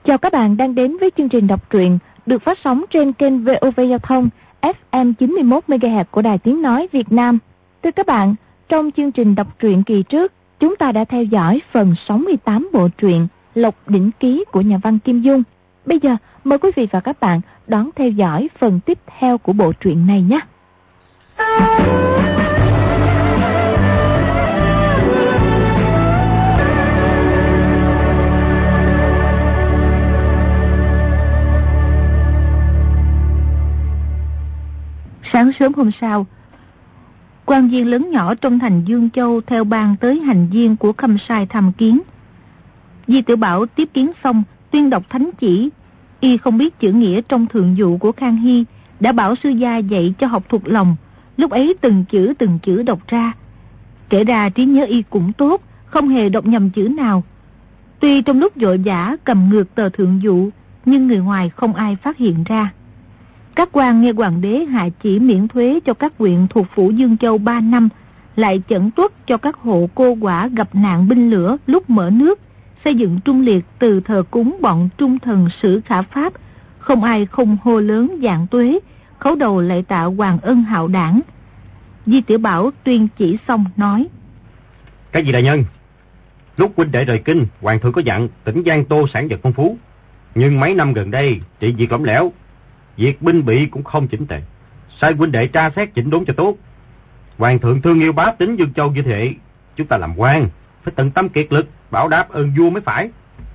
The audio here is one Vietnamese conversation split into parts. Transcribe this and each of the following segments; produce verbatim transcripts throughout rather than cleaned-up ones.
Chào các bạn đang đến với chương trình đọc truyện được phát sóng trên kênh vê o vê Giao thông ép em chín mươi mốt mê ga héc của Đài Tiếng Nói Việt Nam. Thưa các bạn, trong chương trình đọc truyện kỳ trước, chúng ta đã theo dõi phần sáu mươi tám bộ truyện Lộc Đỉnh Ký của nhà văn Kim Dung. Bây giờ, mời quý vị và các bạn đón theo dõi phần tiếp theo của bộ truyện này nhé. Sáng sớm hôm sau, quan viên lớn nhỏ trong thành Dương Châu theo ban tới hành viên của Khâm Sai thăm kiến. Di Tiểu Bảo tiếp kiến xong, tuyên đọc thánh chỉ. Y không biết chữ nghĩa trong thượng dụ của Khang Hy, đã bảo sư gia dạy cho học thuộc lòng. Lúc ấy từng chữ từng chữ đọc ra. Kể ra trí nhớ Y cũng tốt, không hề đọc nhầm chữ nào. Tuy trong lúc vội vã cầm ngược tờ thượng dụ, nhưng người ngoài không ai phát hiện ra. Các quan nghe hoàng đế hạ chỉ miễn thuế cho các huyện thuộc phủ Dương Châu ba năm, lại chẩn tuất cho các hộ cô quả gặp nạn binh lửa lúc mở nước, xây dựng trung liệt từ thờ cúng bọn trung thần Sử Khả Pháp, không ai không hô lớn dạng tuế, khấu đầu lại tạ hoàng ân hạo đảng. Di Tiểu Bảo tuyên chỉ xong nói: Cái gì đại nhân? Lúc huynh đệ rời kinh, hoàng thượng có dặn tỉnh Giang Tô sản vật phong phú, nhưng mấy năm gần đây trị việc lỏng lẻo, việc binh bị cũng không chỉnh tề. Sai huynh đệ tra xét chỉnh đốn cho tốt. Hoàng thượng thương yêu bá tính Dương Châu như thế, chúng ta làm quan phải tận tâm kiệt lực bảo đáp ơn vua mới phải.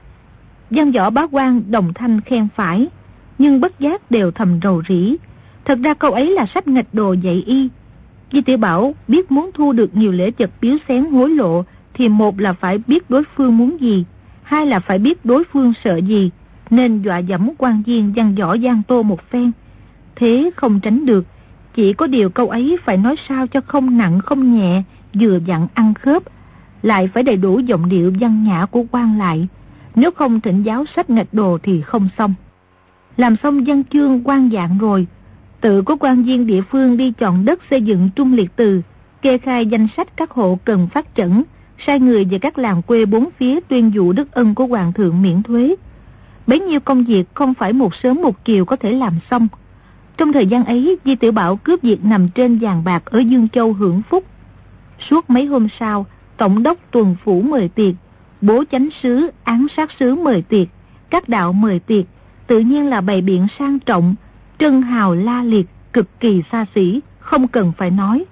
Văn võ bá quan đồng thanh khen phải, nhưng bất giác đều thầm rầu rĩ. Thật ra câu ấy là sách nghịch đồ dạy Y. Di Tiểu Bảo biết muốn thu được nhiều lễ vật biếu xén hối lộ, thì một là phải biết đối phương muốn gì, hai là phải biết đối phương sợ gì, nên dọa dẫm quan viên văn võ Giang Tô một phen. Thế không tránh được, chỉ có điều câu ấy phải nói sao cho không nặng không nhẹ, vừa dặn ăn khớp, lại phải đầy đủ giọng điệu văn nhã của quan lại. Nếu không thỉnh giáo sách nghịch đồ thì không xong. Làm xong văn chương quan dạng rồi, tự có quan viên địa phương đi chọn đất xây dựng trung liệt từ, kê khai danh sách các hộ cần phát trẫn, sai người về các làng quê bốn phía tuyên dụ đức ân của hoàng thượng miễn thuế. Bấy nhiêu công việc không phải một sớm một chiều có thể làm xong. Trong thời gian ấy, Di Tiểu Bảo cướp việc nằm trên vàng bạc ở Dương Châu hưởng phúc. Suốt mấy hôm sau, tổng đốc tuần phủ mời tiệc, bố chánh sứ, án sát sứ mời tiệc, các đạo mời tiệc, tự nhiên là bày biện sang trọng, trân hào la liệt, cực kỳ xa xỉ, không cần phải nói.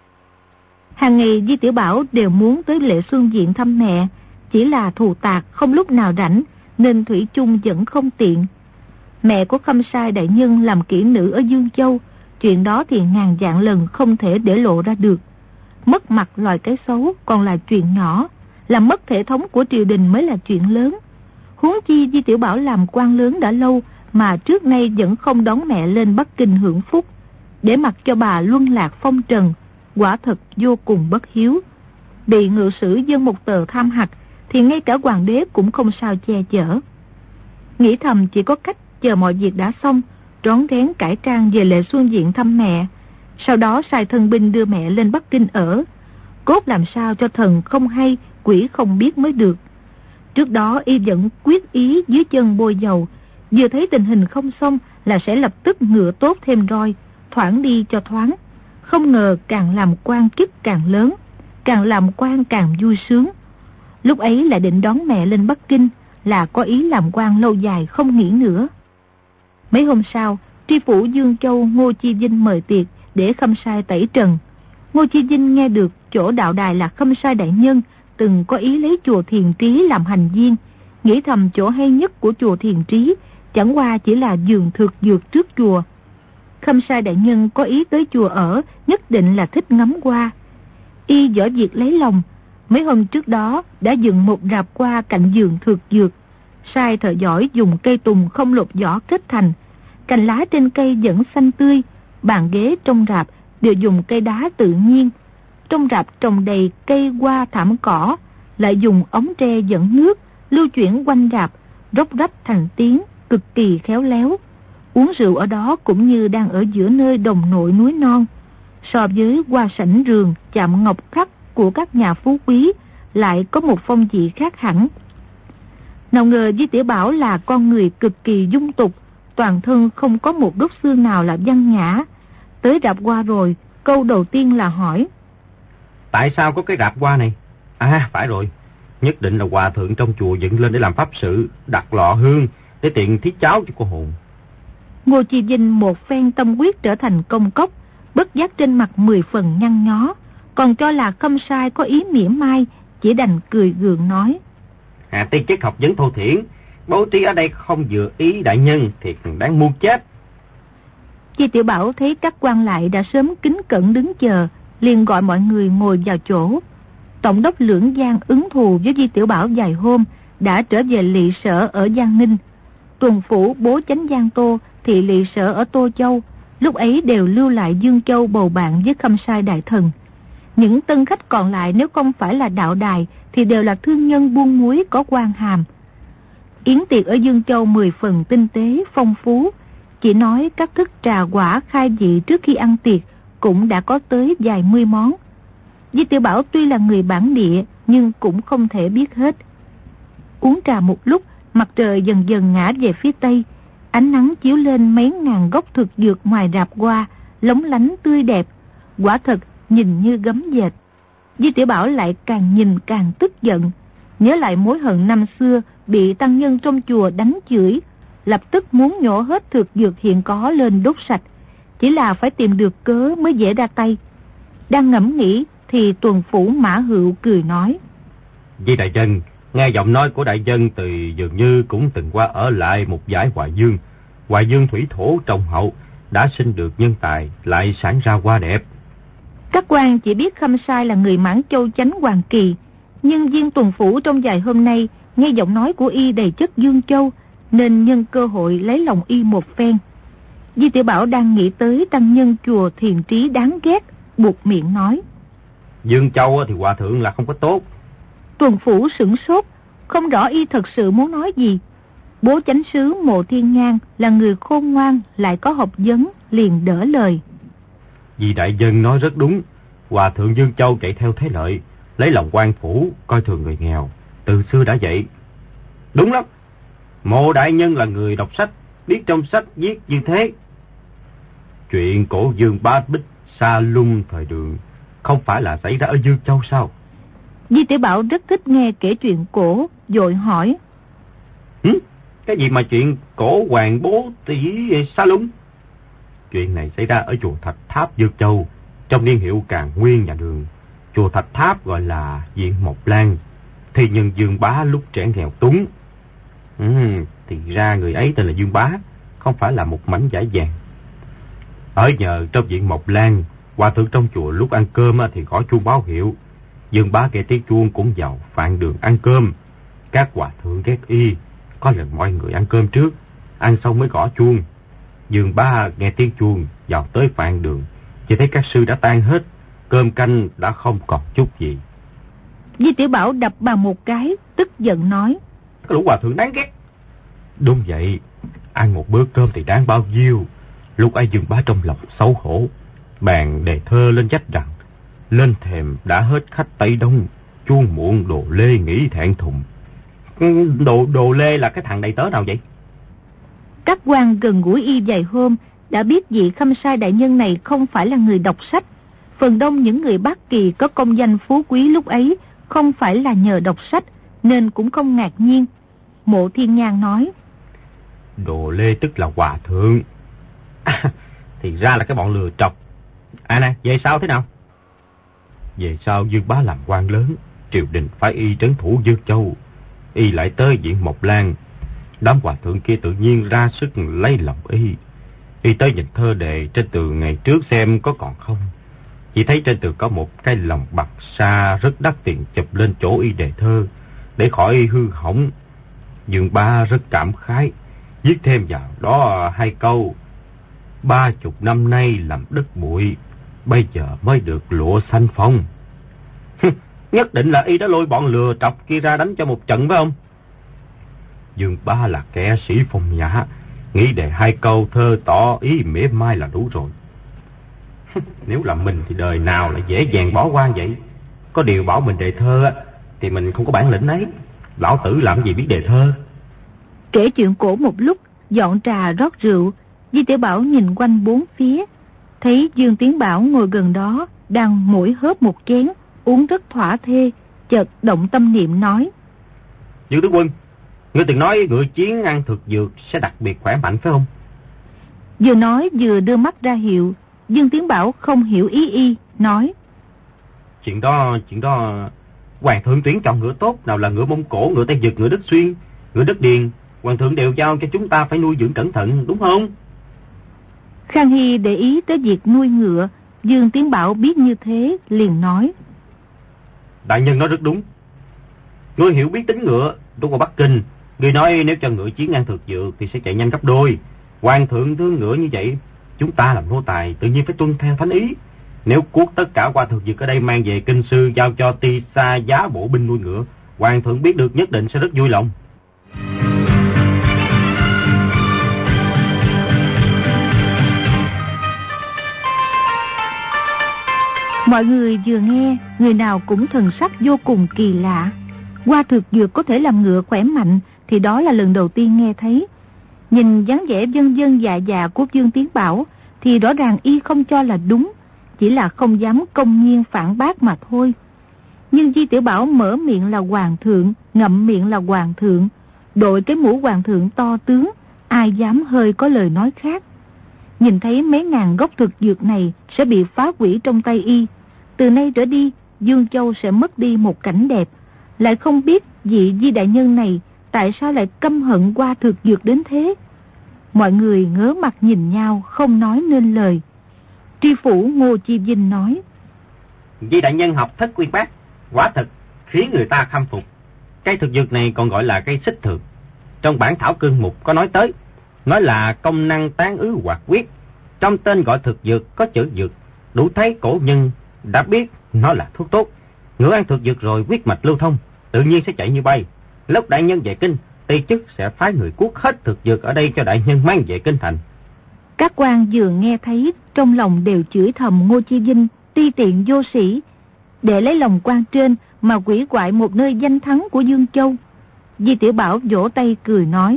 Hàng ngày Di Tiểu Bảo đều muốn tới lễ xuân diện thăm mẹ, chỉ là thù tạc không lúc nào rảnh, nên thủy chung vẫn không tiện. Mẹ của Khâm Sai đại nhân làm kỹ nữ ở Dương Châu, chuyện đó thì ngàn vạn lần không thể để lộ ra được. Mất mặt loài cái xấu còn là chuyện nhỏ, làm mất thể thống của triều đình mới là chuyện lớn. Huống chi Di Tiểu Bảo làm quan lớn đã lâu mà trước nay vẫn không đón mẹ lên Bắc Kinh hưởng phúc, để mặc cho bà luân lạc phong trần, quả thật vô cùng bất hiếu. Bị ngự sử dâng một tờ tham hạch thì ngay cả hoàng đế cũng không sao che chở. Nghĩ thầm chỉ có cách chờ mọi việc đã xong, rón rén cải trang về lễ xuân diện thăm mẹ, sau đó sai thân binh đưa mẹ lên Bắc Kinh ở, cốt làm sao cho thần không hay, quỷ không biết mới được. Trước đó Y vẫn quyết ý dưới chân bôi dầu, vừa thấy tình hình không xong là sẽ lập tức ngựa tốt thêm roi, thoảng đi cho thoáng. Không ngờ càng làm quan chức càng lớn, càng làm quan càng vui sướng. Lúc ấy lại định đón mẹ lên Bắc Kinh, là có ý làm quan lâu dài không nghỉ nữa. Mấy hôm sau, tri phủ Dương Châu Ngô Chi Vinh mời tiệc để Khâm Sai tẩy trần. Ngô Chi Vinh nghe được chỗ đạo đài là Khâm Sai đại nhân từng có ý lấy chùa Thiền Trí làm hành viên, nghĩ thầm chỗ hay nhất của chùa Thiền Trí chẳng qua chỉ là giường thực dược trước chùa. Khâm Sai đại nhân có ý tới chùa ở, nhất định là thích ngắm hoa. Y võ việc lấy lòng, mấy hôm trước đó đã dựng một rạp hoa cạnh giường thực dược, sai thợ giỏi dùng cây tùng không lột vỏ kết thành, cành lá trên cây vẫn xanh tươi, bàn ghế trong rạp đều dùng cây đá tự nhiên. Trong rạp trồng đầy cây hoa thảm cỏ, lại dùng ống tre dẫn nước lưu chuyển quanh rạp, róc rách thành tiếng, cực kỳ khéo léo. Uống rượu ở đó cũng như đang ở giữa nơi đồng nội núi non. So với hoa sảnh rường chạm ngọc khắc của các nhà phú quý lại có một phong vị khác hẳn. Nào ngờ Di Tiểu Bảo là con người cực kỳ dung tục, toàn thân không có một đốt xương nào là văn nhã. Tới rạp hoa rồi, câu đầu tiên là hỏi: tại sao có cái rạp hoa này? À, phải rồi, nhất định là hòa thượng trong chùa dựng lên để làm pháp sự, đặt lọ hương để tiện thí cháo cho cô hồn. Ngô Chi Vinh một phen tâm quyết trở thành công cốc, bất giác trên mặt mười phần nhăn nhó, còn cho là Khâm Sai có ý mỉa mai, chỉ đành cười gượng nói: À, ti chức học vấn thô thiển, bố trí ở đây không vừa ý đại nhân, thiệt đáng muôn chết. Di Tiểu Bảo thấy các quan lại đã sớm kính cẩn đứng chờ, liền gọi mọi người ngồi vào chỗ. Tổng đốc Lưỡng Giang ứng thù với Di Tiểu Bảo vài hôm, đã trở về lỵ sở ở Giang Ninh. Tuần phủ bố chánh Giang Tô thì lỵ sở ở Tô Châu, lúc ấy đều lưu lại Dương Châu bầu bạn với Khâm Sai đại thần. Những tân khách còn lại nếu không phải là đạo đài thì đều là thương nhân buôn muối có quan hàm. Yến tiệc ở Dương Châu mười phần tinh tế, phong phú. Chỉ nói các thức trà quả khai vị trước khi ăn tiệc cũng đã có tới vài mươi món. Di Tiểu Bảo tuy là người bản địa nhưng cũng không thể biết hết. Uống trà một lúc, mặt trời dần dần ngã về phía tây, ánh nắng chiếu lên mấy ngàn gốc thực dược ngoài rạp hoa, lóng lánh tươi đẹp, quả thật nhìn như gấm dệt. Di Tiểu Bảo lại càng nhìn càng tức giận, nhớ lại mối hận năm xưa bị tăng nhân trong chùa đánh chửi, lập tức muốn nhổ hết thực dược hiện có lên đốt sạch, chỉ là phải tìm được cớ mới dễ ra tay. Đang ngẫm nghĩ thì tuần phủ Mã Hựu cười nói: Di đại nhân, nghe giọng nói của đại nhân thì dường như cũng từng qua ở lại một giải Hoài Dương. Hoài Dương thủy thổ trồng hậu, đã sinh được nhân tài, lại sản ra hoa đẹp. Các quan chỉ biết Khâm Sai là người Mãn Châu Chánh Hoàng Kỳ, nhưng viên tuần phủ trong vài hôm nay nghe giọng nói của y đầy chất Dương Châu, nên nhân cơ hội lấy lòng y một phen. Di Tiểu Bảo đang nghĩ tới tăng nhân chùa Thiền Trí đáng ghét, buộc miệng nói: Dương Châu thì hòa thượng là không có tốt. Tuần phủ sửng sốt, không rõ y thật sự muốn nói gì. Bố chánh sứ Mộ Thiên Nhan là người khôn ngoan, lại có học vấn, liền đỡ lời: Vì đại nhân nói rất đúng, hòa thượng Dương Châu chạy theo thế lợi, lấy lòng quan phủ, coi thường người nghèo, từ xưa đã vậy. Đúng lắm, Mộ đại nhân là người đọc sách, biết trong sách viết như thế. Chuyện cổ Dương Bá Bích Sa Lung thời Đường không phải là xảy ra ở Dương Châu sao? Di Tiểu Bảo rất thích nghe kể chuyện cổ, vội hỏi: Hử? Cái gì mà chuyện cổ hoàng bố tỷ Sa Lung? Chuyện này xảy ra ở chùa Thạch Tháp Dương Châu, trong niên hiệu Càn Nguyên nhà Đường. Chùa Thạch Tháp gọi là Viện Mộc Lan, thì nhân Dương Bá lúc trẻ nghèo túng. Ừ, thì ra người ấy tên là Dương Bá, không phải là một mảnh vải vàng. Ở nhờ trong Viện Mộc Lan, hòa thượng trong chùa lúc ăn cơm thì gõ chuông báo hiệu. Dương Bá nghe tiếng chuông cũng vào phạn đường ăn cơm. Các hòa thượng ghét y, có lần mọi người ăn cơm trước, ăn xong mới gõ chuông. Dương Bá nghe tiếng chuông vào tới phạn đường, chỉ thấy các sư đã tan hết, cơm canh đã không còn chút gì. Di Tiểu Bảo đập bà một cái, tức giận nói: Cái lũ hòa thượng đáng ghét. Đúng vậy, ăn một bữa cơm thì đáng bao nhiêu. Lúc ấy Dương Bá trong lòng xấu hổ, bèn đề thơ lên vách rằng: lên thềm đã hết khách Tây Đông, chuông muộn đồ lê nghĩ thẹn thùng. Đồ đồ lê là cái thằng đầy tớ nào vậy? Các quan gần gũi y vài hôm đã biết vị Khâm Sai đại nhân này không phải là người đọc sách. Phần đông những người Bát Kỳ có công danh phú quý lúc ấy không phải là nhờ đọc sách, nên cũng không ngạc nhiên. Mộ Thiên Nhan nói: Đồ lê tức là hòa thượng. À, thì ra là cái bọn lừa trọc. À nè, về sau thế nào? Về sau Dương Bá làm quan lớn, triều đình phái y trấn thủ Dương Châu. Y lại tới Viện Mộc Lan, đám hòa thượng kia tự nhiên ra sức lấy lòng y. Y tới nhìn thơ đề trên tường ngày trước xem có còn không. Chỉ thấy trên tường có một cái lồng bạc sa rất đắt tiền chụp lên chỗ y đề thơ, để khỏi hư hỏng. Dương Bá rất cảm khái, viết thêm vào đó hai câu: ba chục năm nay làm đất bụi, bây giờ mới được lụa xanh phong. Nhất định là y đã lôi bọn lừa trọc kia ra đánh cho một trận phải không? Dương Bá là kẻ sĩ phong nhã, nghĩ đề hai câu thơ tỏ ý mỉa mai là đủ rồi. Nếu là mình thì đời nào lại dễ dàng bỏ quan vậy. Có điều bảo mình đề thơ thì mình không có bản lĩnh ấy. Lão tử làm gì biết đề thơ. Kể chuyện cổ một lúc, dọn trà rót rượu, Di Tiểu Bảo nhìn quanh bốn phía, thấy Dương Tiến Bảo ngồi gần đó, đang mỗi hớp một chén, uống rất thỏa thê, chợt động tâm niệm nói: Dương tướng quân, ngươi từng nói ngựa chiến ăn thực dược sẽ đặc biệt khỏe mạnh phải không? Vừa nói vừa đưa mắt ra hiệu. Dương Tiến Bảo không hiểu ý y, nói: Chuyện đó, chuyện đó, hoàng thượng tuyển chọn ngựa tốt, nào là ngựa Mông Cổ, ngựa Tây Dực, ngựa Đất Xuyên, ngựa Đất Điền, hoàng thượng đều giao cho chúng ta phải nuôi dưỡng cẩn thận, đúng không? Khang Hy để ý tới việc nuôi ngựa, Dương Tiến Bảo biết như thế, liền nói: Đại nhân nói rất đúng. Ngươi hiểu biết tính ngựa, đúng qua Bắc Kinh, ngươi nói nếu cho ngựa chiến ăn thực dược thì sẽ chạy nhanh gấp đôi. Hoàng thượng thương ngựa như vậy, chúng ta làm nô tài tự nhiên phải tuân theo thánh ý. Nếu cuốc tất cả qua thực dược ở đây mang về kinh sư giao cho Ti Sa giá bộ binh nuôi ngựa, hoàng thượng biết được nhất định sẽ rất vui lòng. Mọi người vừa nghe, người nào cũng thần sắc vô cùng kỳ lạ. Qua thực dược có thể làm ngựa khỏe mạnh thì đó là lần đầu tiên nghe thấy. Nhìn dáng vẻ dân dân dạ dạ của Dương Tiến Bảo thì rõ ràng y không cho là đúng, chỉ là không dám công nhiên phản bác mà thôi. Nhưng Di Tiểu Bảo mở miệng là hoàng thượng, ngậm miệng là hoàng thượng, đội cái mũ hoàng thượng to tướng, ai dám hơi có lời nói khác. Nhìn thấy mấy ngàn gốc thực dược này sẽ bị phá hủy trong tay y, từ nay trở đi Dương Châu sẽ mất đi một cảnh đẹp. Lại không biết vị Di đại nhân này tại sao lại căm hận qua thực dược đến thế. Mọi người ngớ mặt nhìn nhau, không nói nên lời. Tri phủ Ngô Chi Vinh nói: Di đại nhân học thất uyên bác, quả thật khiến người ta khâm phục. Cây thực dược này còn gọi là cây xích thược. Trong bản thảo cương mục có nói tới, nói là công năng tán ứ hoạt huyết. Trong tên gọi thực dược có chữ dược, đủ thấy cổ nhân đã biết nó là thuốc tốt. Ngựa ăn thực dược rồi huyết mạch lưu thông, tự nhiên sẽ chạy như bay. Lúc đại nhân về kinh, ty chức sẽ phái người cuốc hết thực dược ở đây cho đại nhân mang về kinh thành. Các quan vừa nghe thấy, trong lòng đều chửi thầm Ngô Chi Vinh ti tiện vô sĩ, để lấy lòng quan trên mà quỷ quại một nơi danh thắng của Dương Châu. Di Tiểu Bảo vỗ tay cười nói: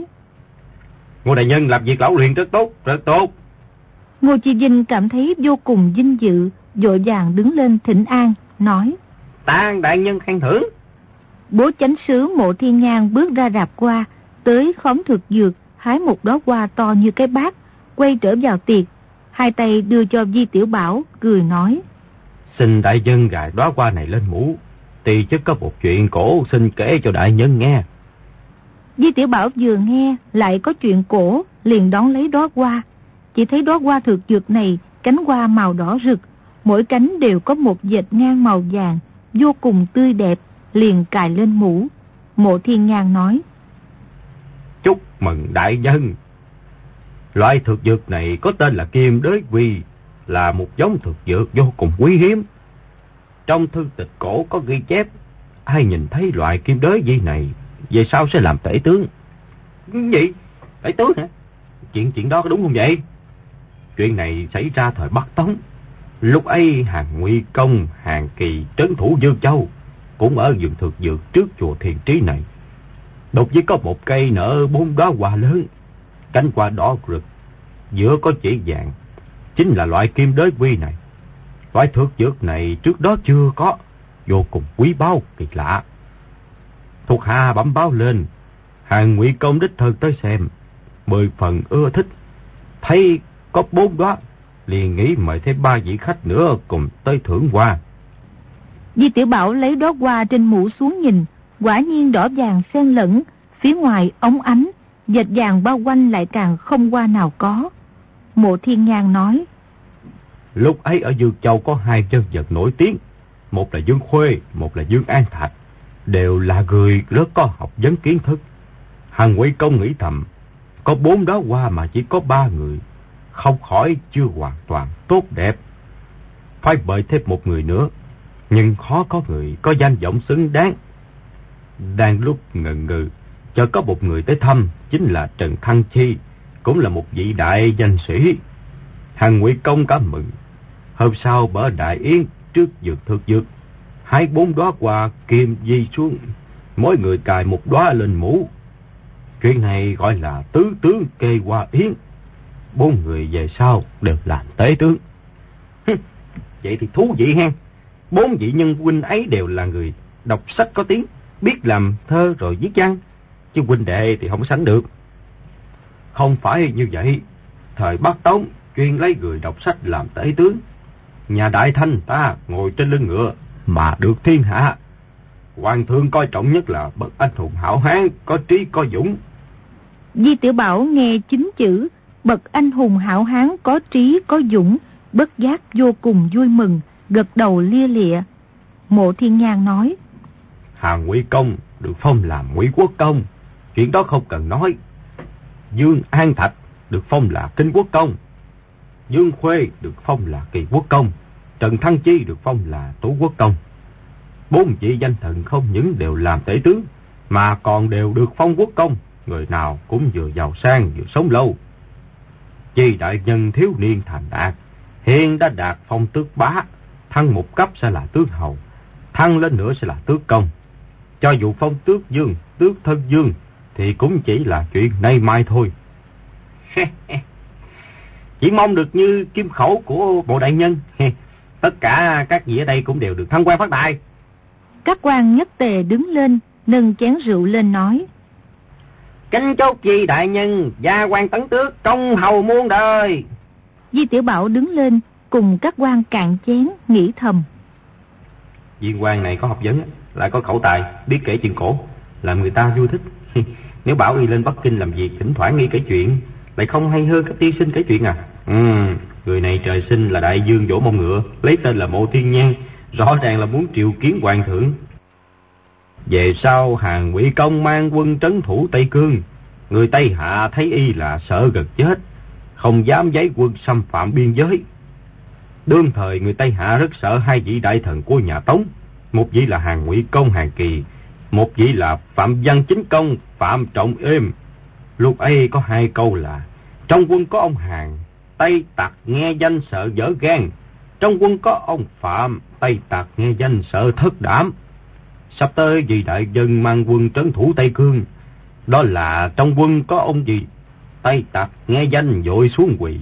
Ngô đại nhân làm việc lão luyện rất tốt, rất tốt. Ngô Chi Vinh cảm thấy vô cùng vinh dự, vội vàng đứng lên thỉnh an, nói: Tán đại nhân khen thưởng. Bố chánh sứ Mộ Thiên Ngang bước ra rạp qua, tới khóm thực dược, hái một đóa hoa to như cái bát, quay trở vào tiệc, hai tay đưa cho Di Tiểu Bảo, cười nói: Xin đại nhân gài đóa hoa này lên mũ, ty chức có một chuyện cổ xin kể cho đại nhân nghe. Di Tiểu Bảo vừa nghe lại có chuyện cổ, liền đón lấy đóa hoa. Chỉ thấy đóa hoa thực dược này cánh hoa màu đỏ rực, mỗi cánh đều có một vệt ngang màu vàng, vô cùng tươi đẹp, liền cài lên mũ. Mộ Thiên Ngang nói: Chúc mừng đại nhân. Loại thực dược này có tên là kim đới quy, là một giống thực dược vô cùng quý hiếm. Trong thư tịch cổ có ghi chép, ai nhìn thấy loại kim đới vi này về sau sẽ làm tể tướng. Gì? Tể tướng hả? Chuyện chuyện đó có đúng không vậy? Chuyện này xảy ra thời Bắc Tống. Lúc ấy Hàn Nguy Công, Hàn Kỳ trấn thủ Dương Châu, cũng ở vườn thực dược trước chùa Thiền Trí này. Đột nhiên có một cây nở bốn đóa hoa lớn, cánh hoa đỏ rực, giữa có chỉ vàng, chính là loại kim đới quy này. Loại thực dược này trước đó chưa có, vô cùng quý báu kỳ lạ. Thuộc hạ bẩm báo lên, Hàn Ngụy Công đích thân tới xem, mười phần ưa thích. Thấy có bốn đóa, liền nghĩ mời thêm ba vị khách nữa cùng tới thưởng hoa. Di Tiểu Bảo lấy đóa hoa trên mũ xuống nhìn, quả nhiên đỏ vàng xen lẫn, phía ngoài óng ánh, dệt vàng bao quanh lại càng không hoa nào có. Mộ Thiên Ngang nói: Lúc ấy ở Dương Châu có hai nhân vật nổi tiếng, một là Dương Khuê, một là Dương An Thạch, đều là người rất có học vấn kiến thức. Hàn Ngụy Công nghĩ thầm, có bốn đóa hoa mà chỉ có ba người, không khỏi chưa hoàn toàn tốt đẹp. Phải mời thêm một người nữa, nhưng khó có người có danh vọng xứng đáng. Đang lúc ngần ngừ, chợt có một người tới thăm, chính là Trần Thăng Chi, cũng là một vị đại danh sĩ. Hàn Ngụy Công cảm mừng. Hôm sau bở đại yến trước vườn thực dược, hái bốn đóa hoa kim di xuống, mỗi người cài một đóa lên mũ. Chuyện này gọi là tứ tướng kê hoa yến. Bốn người về sau đều làm tế tướng. Vậy thì thú vị hen. Bốn vị nhân huynh ấy đều là người đọc sách có tiếng, biết làm thơ rồi viết văn, chứ huynh đệ thì không sánh được. Không phải như vậy. Thời Bắc Tống chuyên lấy người đọc sách làm tế tướng. Nhà Đại Thanh ta ngồi trên lưng ngựa mà được thiên hạ. Hoàng thượng coi trọng nhất là bậc anh hùng hảo hán, có trí có dũng. Di Tiểu Bảo nghe chính chữ bậc anh hùng hảo hán, có trí có dũng, bất giác vô cùng vui mừng, gật đầu lia lịa. Mộ Thiên Nhan nói: Hàng Ngụy Công được phong làm Ngụy Quốc Công, chuyện đó không cần nói. Dương An Thạch được phong là Kinh Quốc Công, Dương Khuê được phong là Kỳ Quốc Công, Trần Thăng Chi được phong là Tú Quốc Công. Bốn vị danh thần không những đều làm tể tướng, mà còn đều được phong quốc công, người nào cũng vừa giàu sang vừa sống lâu. Chi đại nhân thiếu niên thành đạt, hiện đã đạt phong tước bá, thăng một cấp sẽ là tước hầu, thăng lên nữa sẽ là tước công. Cho dù phong tước dương, tước thân dương thì cũng chỉ là chuyện nay mai thôi. Chỉ mong được như kim khẩu của bộ đại nhân. Tất cả các vị ở đây cũng đều được thăng quan phát tài. Các quan nhất tề đứng lên, nâng chén rượu lên nói: Kính chúc Di đại nhân gia quan tấn tước, công hầu muôn đời. Di Tiểu Bảo đứng lên cùng các quan cạn chén, nghĩ thầm: Viên quan này có học vấn, lại có khẩu tài, biết kể chuyện cổ, làm người ta vui thích. Nếu bảo y lên Bắc Kinh làm việc, thỉnh thoảng nghi kể chuyện, lại không hay hơn các tiên sinh kể chuyện à? Ừ, người này trời sinh là đại dương vỗ mông ngựa, lấy tên là Mộ Thiên Nhan, rõ ràng là muốn triệu kiến hoàng thượng. Về sau Hàn Ngụy Công mang quân trấn thủ Tây Cương, người Tây Hạ thấy y là sợ gần chết, không dám giấy quân xâm phạm biên giới. Đương thời người Tây Hạ rất sợ hai vị đại thần của nhà Tống, một vị là Hàn Ngụy Công Hàn Kỳ, một vị là Phạm Văn Chính Công Phạm Trọng Êm. Lúc ấy có hai câu là: trong quân có ông Hàn, Tây tặc nghe danh sợ dở gan; trong quân có ông Phạm, Tây tặc nghe danh sợ thất đảm. Sắp tới vị đại dân mang quân trấn thủ Tây Cương, đó là trong quân có ông gì, Tây tặc nghe danh vội xuống quỳ.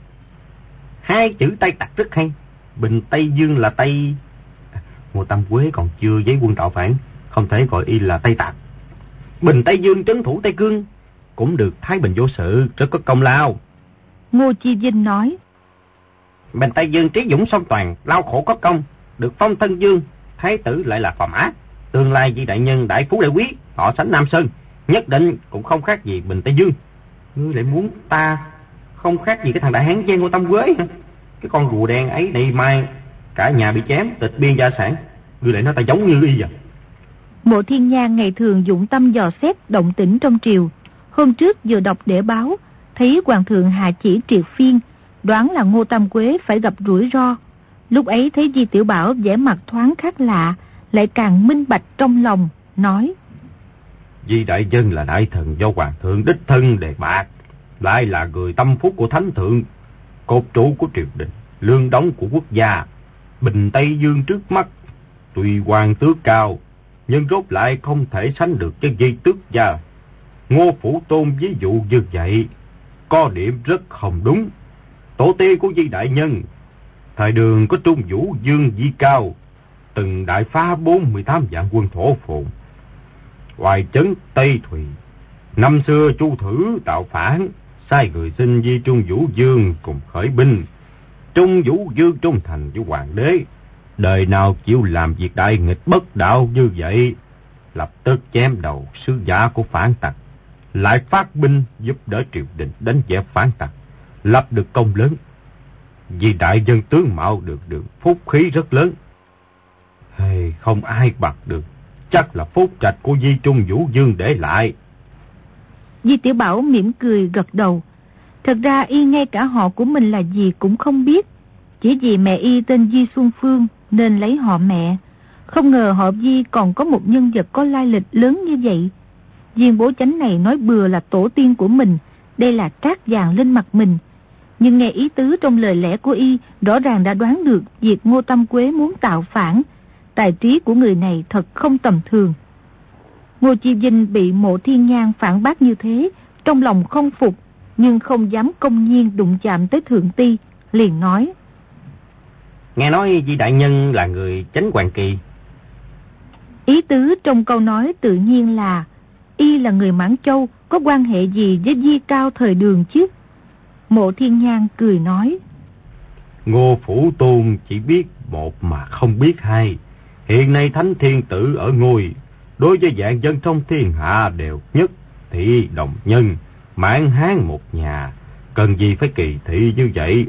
Hai chữ Tây tặc rất hay. Bình Tây Dương là Tây... Ngô Tam Quế còn chưa giấy quân tạo phản, không thể gọi y là Tây tặc. Bình Tây Dương trấn thủ Tây Cương cũng được thái bình vô sự, rất có công lao. Ngô Chi Vinh nói: Bình Tây Dương trí dũng song toàn, lao khổ có công, được phong thân dương, thái tử lại là phò mã. Tương lai vị đại nhân đại phú đại quý, họ sánh Nam Sơn, nhất định cũng không khác gì Bình Tây Dương. Ngươi lại muốn ta không khác gì cái thằng đại hán Giang Ngô Tam Quế hả? Cái con rùa đen ấy nay mai cả nhà bị chém, tịch biên gia sản, ngươi lại nói ta giống như y vậy. Mộ Thiên Nhan ngày thường dụng tâm dò xét động tĩnh trong triều. Hôm trước vừa đọc để báo, thấy hoàng thượng hạ chỉ triệt phiên, đoán là Ngô Tam Quế phải gặp rủi ro. Lúc ấy thấy Di Tiểu Bảo vẻ mặt thoáng khác lạ, lại càng minh bạch trong lòng, nói: Di đại dân là đại thần do hoàng thượng đích thân đề bạt, lại là người tâm phúc của thánh thượng, cột trụ của triều đình, lương đóng của quốc gia. Bình Tây Dương trước mắt tuy hoàng tước cao, nhưng rốt lại không thể sánh được với Di tước gia. Ngô Phủ Tôn ví dụ như vậy, có điểm rất không đúng. Tổ tiên của Di đại nhân, thời Đường có Trung Vũ Dương Di Cao, từng đại phá bốn mươi tám vạn quân thổ phồn. Hoài trấn Tây Thùy, năm xưa Chu Thử tạo phản, sai người xin Di Trung Vũ Dương cùng khởi binh. Trung Vũ Dương trung thành với hoàng đế, đời nào chịu làm việc đại nghịch bất đạo như vậy, lập tức chém đầu sứ giả của phản tặc, lại phát binh giúp đỡ triều đình đánh dẹp phản tặc, lập được công lớn. Vì đại dân tướng mạo được được phúc khí rất lớn, hey, không ai bạc được, chắc là phúc trạch của Di Trung Vũ Dương để lại. Di Tiểu Bảo mỉm cười gật đầu. Thật ra y ngay cả họ của mình là gì cũng không biết, chỉ vì mẹ y tên Di Xuân Phương nên lấy họ mẹ. Không ngờ họ Di còn có một nhân vật có lai lịch lớn như vậy. Viên Bố Chánh này nói bừa là tổ tiên của mình, đây là trát vàng lên mặt mình. Nhưng nghe ý tứ trong lời lẽ của y, rõ ràng đã đoán được việc Ngô Tam Quế muốn tạo phản. Tài trí của người này thật không tầm thường. Ngô Chi Vinh bị Mộ Thiên Nhan phản bác như thế, trong lòng không phục, nhưng không dám công nhiên đụng chạm tới Thượng Ti, liền nói: Nghe nói Di đại nhân là người Chánh Hoàng Kỳ. Ý tứ trong câu nói tự nhiên là y là người Mãn Châu, có quan hệ gì với Di Cao thời Đường chứ? Mộ Thiên Nhan cười nói: Ngô Phủ Tôn chỉ biết một mà không biết hai. Hiện nay Thánh Thiên Tử ở ngôi, đối với vạn dân trong thiên hạ đều nhất thị đồng nhân, Mãn Hán một nhà, cần gì phải kỳ thị như vậy?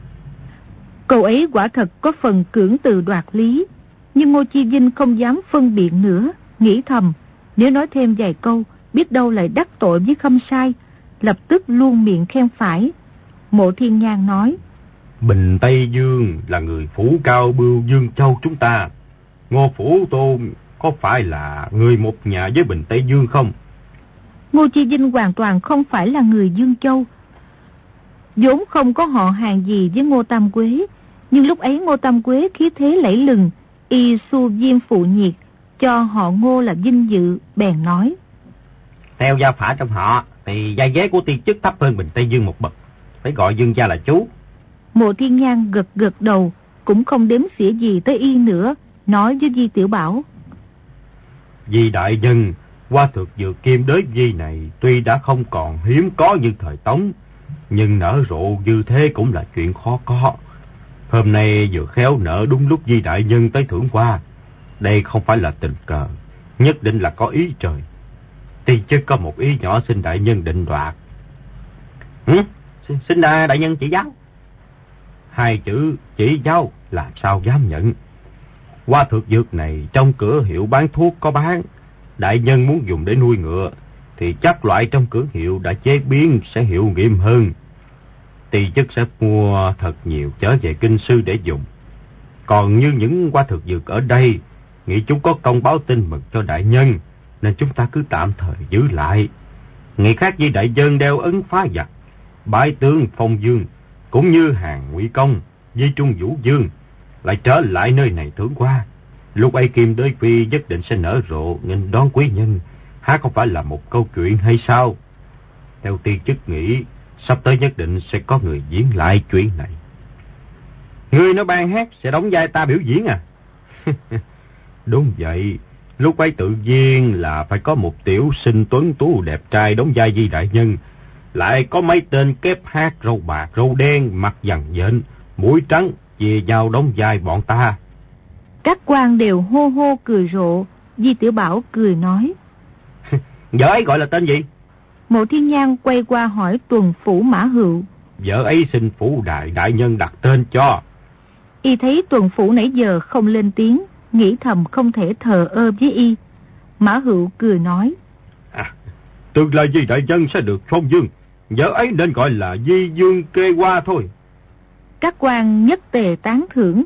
Câu ấy quả thật có phần cưỡng từ đoạt lý, nhưng Ngô Chi Vinh không dám phân biện nữa, nghĩ thầm, nếu nói thêm vài câu, biết đâu lại đắc tội với Khâm Sai, lập tức luôn miệng khen phải. Mộ Thiên Nhan nói: Bình Tây Dương là người phủ cao bưu Dương Châu chúng ta. Ngô Phủ Tôn có phải là người một nhà với Bình Tây Dương không? Ngô Chi Vinh hoàn toàn không phải là người Dương Châu, vốn không có họ hàng gì với Ngô Tam Quế, nhưng lúc ấy Ngô Tam Quế khí thế lẫy lừng, y xu diêm phụ nhiệt, cho họ Ngô là vinh dự, bèn nói: Theo gia phả trong họ, thì gia giới của tiên chức thấp hơn Bình Tây Dương một bậc, phải gọi Dương gia là chú. Mộ Thiên Nhan gật gật đầu, cũng không đếm xỉa gì tới y nữa, nói với Di Tiểu Bảo: Di đại nhân, qua thực dược kim đới di này tuy đã không còn hiếm có như thời Tống, nhưng nở rộ như thế cũng là chuyện khó có. Hôm nay vừa khéo nở đúng lúc Di đại nhân tới thưởng qua. Đây không phải là tình cờ, nhất định là có ý trời. Tiên chức có một ý nhỏ xin đại nhân định đoạt. Ừ? Xin, xin đại nhân chỉ giáo. Hai chữ chỉ giáo làm sao dám nhận. Qua thực dược này trong cửa hiệu bán thuốc có bán. Đại nhân muốn dùng để nuôi ngựa thì chắc loại trong cửa hiệu đã chế biến sẽ hiệu nghiệm hơn. Tỳ chức sẽ mua thật nhiều trở về kinh sư để dùng. Còn như những qua thực dược ở đây, nghĩ chúng có công báo tin mừng cho đại nhân, nên chúng ta cứ tạm thời giữ lại. Ngày khác với đại nhân đeo ấn phá giặc, bái tướng Phong Dương, cũng như hàng Ngụy Công, Di Trung Vũ Dương lại trở lại nơi này thưởng qua. Lúc ấy Kim Đới Phi nhất định sẽ nở rộ nghênh đón quý nhân, há không phải là một câu chuyện hay sao? Theo tiên chức nghĩ, sắp tới nhất định sẽ có người diễn lại chuyện này. Người nói ban hát sẽ đóng vai ta biểu diễn à? Đúng vậy, lúc ấy tự nhiên là phải có một tiểu sinh tuấn tú đẹp trai đóng vai Di đại nhân, lại có mấy tên kép hát râu bạc râu đen, mặt dằn dện, mũi trắng về nhau đóng vai bọn ta. Các quan đều hô hô cười rộ. Di Tiểu Bảo cười nói: Vợ ấy gọi là tên gì? Mộ Thiên Nhan quay qua hỏi Tuần Phủ Mã Hựu. Vợ ấy xin Phủ đại đại nhân đặt tên cho. Y thấy Tuần Phủ nãy giờ không lên tiếng, nghĩ thầm không thể thờ ơ với y. Mã Hựu cười nói: À, tương lai Di đại nhân sẽ được phong dương, vợ ấy nên gọi là Di Dương Kê Hoa thôi. Các quan nhất tề tán thưởng.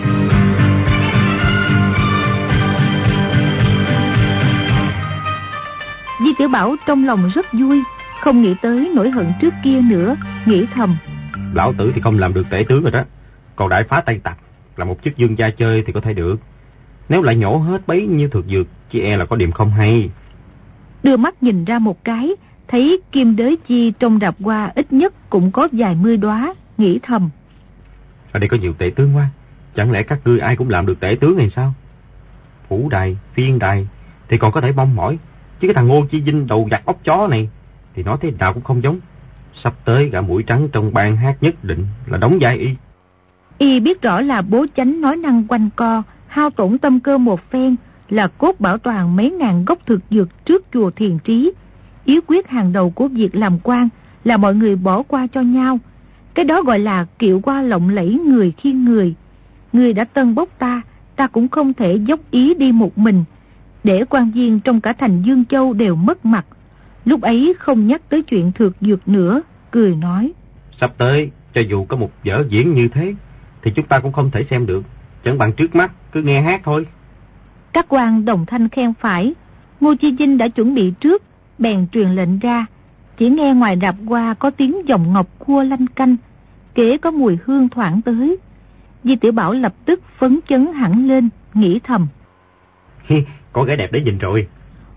Di Tiểu Bảo trong lòng rất vui, không nghĩ tới nỗi hận trước kia nữa, nghĩ thầm: Lão tử thì không làm được tể tướng rồi đó, còn đại phá Tây Tặc là một chức dương gia chơi thì có thể được. Nếu lại nhổ hết bấy nhiêu thực dược, chỉ e là có điểm không hay. Đưa mắt nhìn ra một cái, thấy kim đới chi trong rạp hoa ít nhất cũng có vài mươi đóa, nghĩ thầm: Ở đây có nhiều tể tướng quá, chẳng lẽ các ngươi ai cũng làm được tể tướng này sao? Phủ đài, phiên đài thì còn có thể mong mỏi, chứ cái thằng Ngô Chi Vinh đầu giặt ốc chó này thì nói thế nào cũng không giống. Sắp tới gã mũi trắng trong ban hát nhất định là đóng vai y. Y biết rõ là bố chánh nói năng quanh co, hao tổn tâm cơ một phen, là cốt bảo toàn mấy ngàn gốc thực dược trước chùa Thiền Trí. Yếu quyết hàng đầu của việc làm quan là mọi người bỏ qua cho nhau. Cái đó gọi là kiệu qua lộng lẫy người khiêng người. Người đã tân bốc ta, ta cũng không thể dốc ý đi một mình, để quan viên trong cả thành Dương Châu đều mất mặt. Lúc ấy không nhắc tới chuyện thực dược nữa, cười nói: Sắp tới, cho dù có một vở diễn như thế, thì chúng ta cũng không thể xem được, chẳng bằng trước mắt, cứ nghe hát thôi. Các quan đồng thanh khen phải. Ngô Chi Vinh đã chuẩn bị trước, bèn truyền lệnh ra. Chỉ nghe ngoài rạp hoa có tiếng dòng ngọc khua lanh canh, kể có mùi hương thoảng tới. Di Tiểu Bảo lập tức phấn chấn hẳn lên, nghĩ thầm: Có gái đẹp để nhìn rồi.